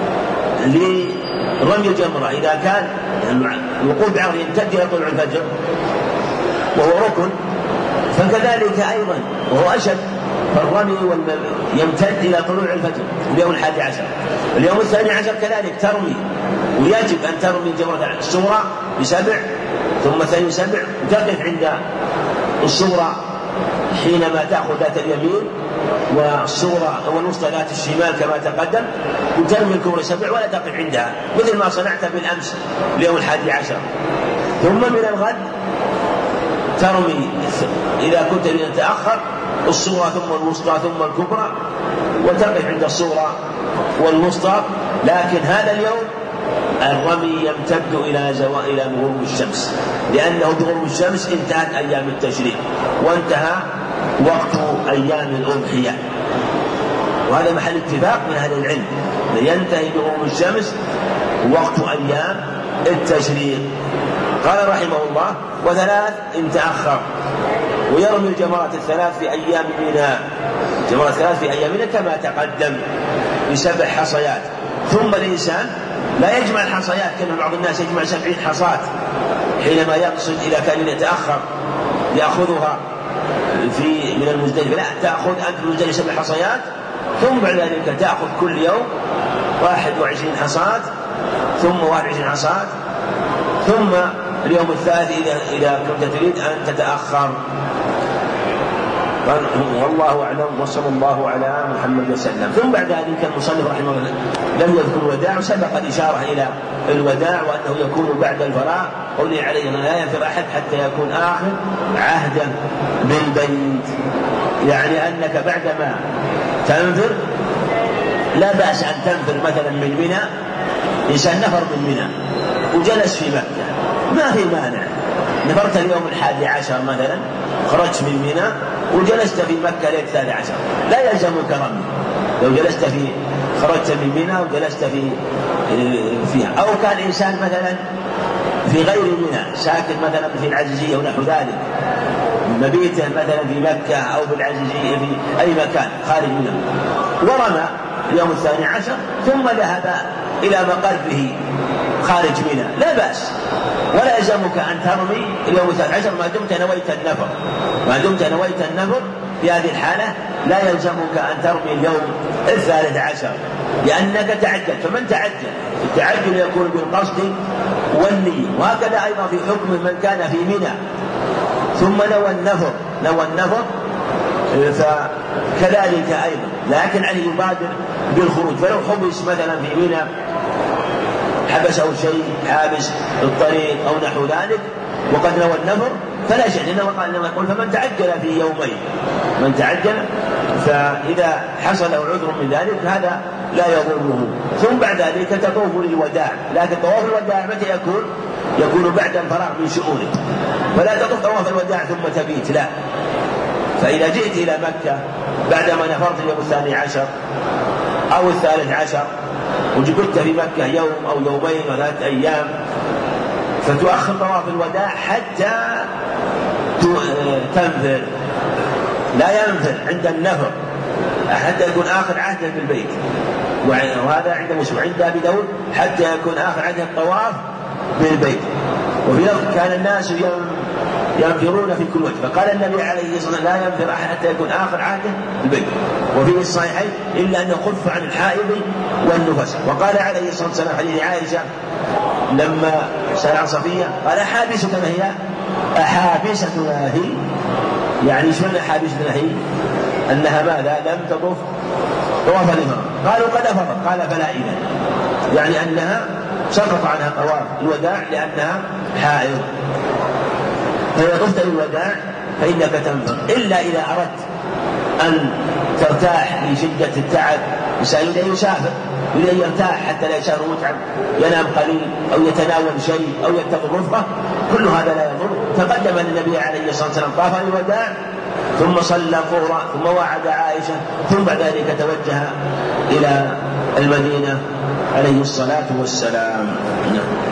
لرمي الجمرة إذا كان الوقوف بعرفة يمتد إلى طلوع الفجر وهو ركن، فكذلك أيضا وهو أشد فالرمي يمتد إلى طلوع الفجر اليوم 11. اليوم 12 كذلك ترمي، ويجب أن ترمي الجمرة الصغرى ب7 ثم ثاني 7 تقف عند الصغرى حينما تأخذ ذات اليمين والصغرى والوسطى ذات الشمال كما تقدم، وترمي الكبرى 7 ولا تقف عندها مثل ما صنعت بالأمس اليوم 11. ثم من الغد ترمي إذا كنت تأخر الصغرى ثم الوسطى ثم الكبرى وتقف عند الصغرى والوسطى. لكن هذا اليوم الرمي يمتد إلى غروب الشمس، لأنه بغروب الشمس انتهت أيام التشريق وانتهى وقت أيام الأضحية، وهذا محل اتفاق من أهل العلم، ينتهي بغروب الشمس وقت أيام التشريق. قال رحمه الله: وثلاث إن تأخر. ويرمي الجمرات الثلاث في أيام منى، جمرات ثلاث في أيام منى كما تقدم ب7 حصيات. ثم الإنسان لا يجمع الحصيات كما بعض الناس يجمع 70 حصاة حينما يقصد إذا كان يتأخر يأخذها من المزدلفة، لا، تأخذ أنت المزدلفة 7 حصيات، ثم بعد ذلك تأخذ كل يوم 21 حصاة، ثم 21 حصاة، ثم اليوم الثالث إذا كنت تريد أن تتأخر. والله أعلم، وصلى الله على محمد وسلم. ثم بعد ذلك المصنف رحمه الله لم يذكر الوداع، وسبق الإشارة إلى الوداع وأنه يكون بعد الفراغ، قوله عليه لا ينفر أحد حتى يكون آخر عهدا بالبيت، يعني أنك بعدما تنفر لا بأس أن تنفر مثلا من منى. إنسان نفر من منى وجلس في مكة ما في مانع، نفرت اليوم 11 مثلا، خرجت من منى وجلست في مكة ليلة 13، لا يلزمك رمي. لو جلست خرجت من منى وجلست فيها، أو كان إنسان مثلا في غير منى ساكن مثلا في العزيزية ونحو ذلك، مبيته مثلا في مكة أو في العزيزية في أي مكان خارج منى، ورمى اليوم 12 ثم ذهب إلى مقره خارج منى، لا بأس، ولا يلزمك أن ترمي اليوم 13 ما دمت نويت النفر. ما دمت نويت النفر في هذه الحالة لا يلزمك أن ترمي اليوم 13 لأنك تعجل. فمن تعجل التعجل يكون بالقصد والنية. وهكذا أيضا في حكم من كان في منى ثم نوى النفر فكذلك أيضا، لكن عليه يبادر بالخروج. فلو حبس مثلا في منى، حبسه شيء، حابس الطريق أو نحو ذلك، وقد نوى النفر فلا شيء، لأنه قال لما يقول فمن تعجل في يومين، من تعجل فإذا حصل عذر من ذلك هذا لا يضره. ثم بعد ذلك تطوف للوداع، لكن طواف الوداع متى يكون بعد الفراغ من شؤونه، فلا تطوف طواف الوداع ثم تبيت، لا. فإذا جئت إلى مكة بعدما نفرت اليوم 12 أو 13 وجبت في مكة يوم أو يومين و3 أيام، فتؤخر طواف الوداع حتى تنفر، لا ينفر عند النفر حتى يكون آخر عهده بالبيت. وهذا عند مسلم، عند أبي داود حتى يكون آخر عهده الطواف بالبيت. وفي لفظ كان الناس ينفرون في كل وجه، فقال النبي عليه الصلاة والسلام لا ينفر أحد حتى يكون آخر عهده بالبيت. وفي الصحيحين إلا أن يخف عن الحائض والنفس. وقال عليه الصلاة والسلام حديث عائشة لما سأل عن صفية قال أحابستنا هي؟ أحابستنا هي؟ يعني شو أن حابستنا هي؟ أنها ماذا؟ لم تطف طواف الإفاضة. قالوا قد أفضت، قال فلا إذن، يعني أنها سقط عنها طواف الوداع لأنها حائض. فإذا طفت للوداع فإنك تنفر، إلا إذا أردت أن ترتاح لشدة التعب. إنسان يسافر يريد أن يرتاح حتى لا يسافر متعب، ينام قليل أو يتناول شيء أو يتخذ رفقة، كل هذا لا يضر. تقدم النبي عليه الصلاة والسلام طاف الوداع ثم صلى الظهر ثم وعد عائشة، ثم بعد ذلك توجه إلى المدينة عليه الصلاة والسلام.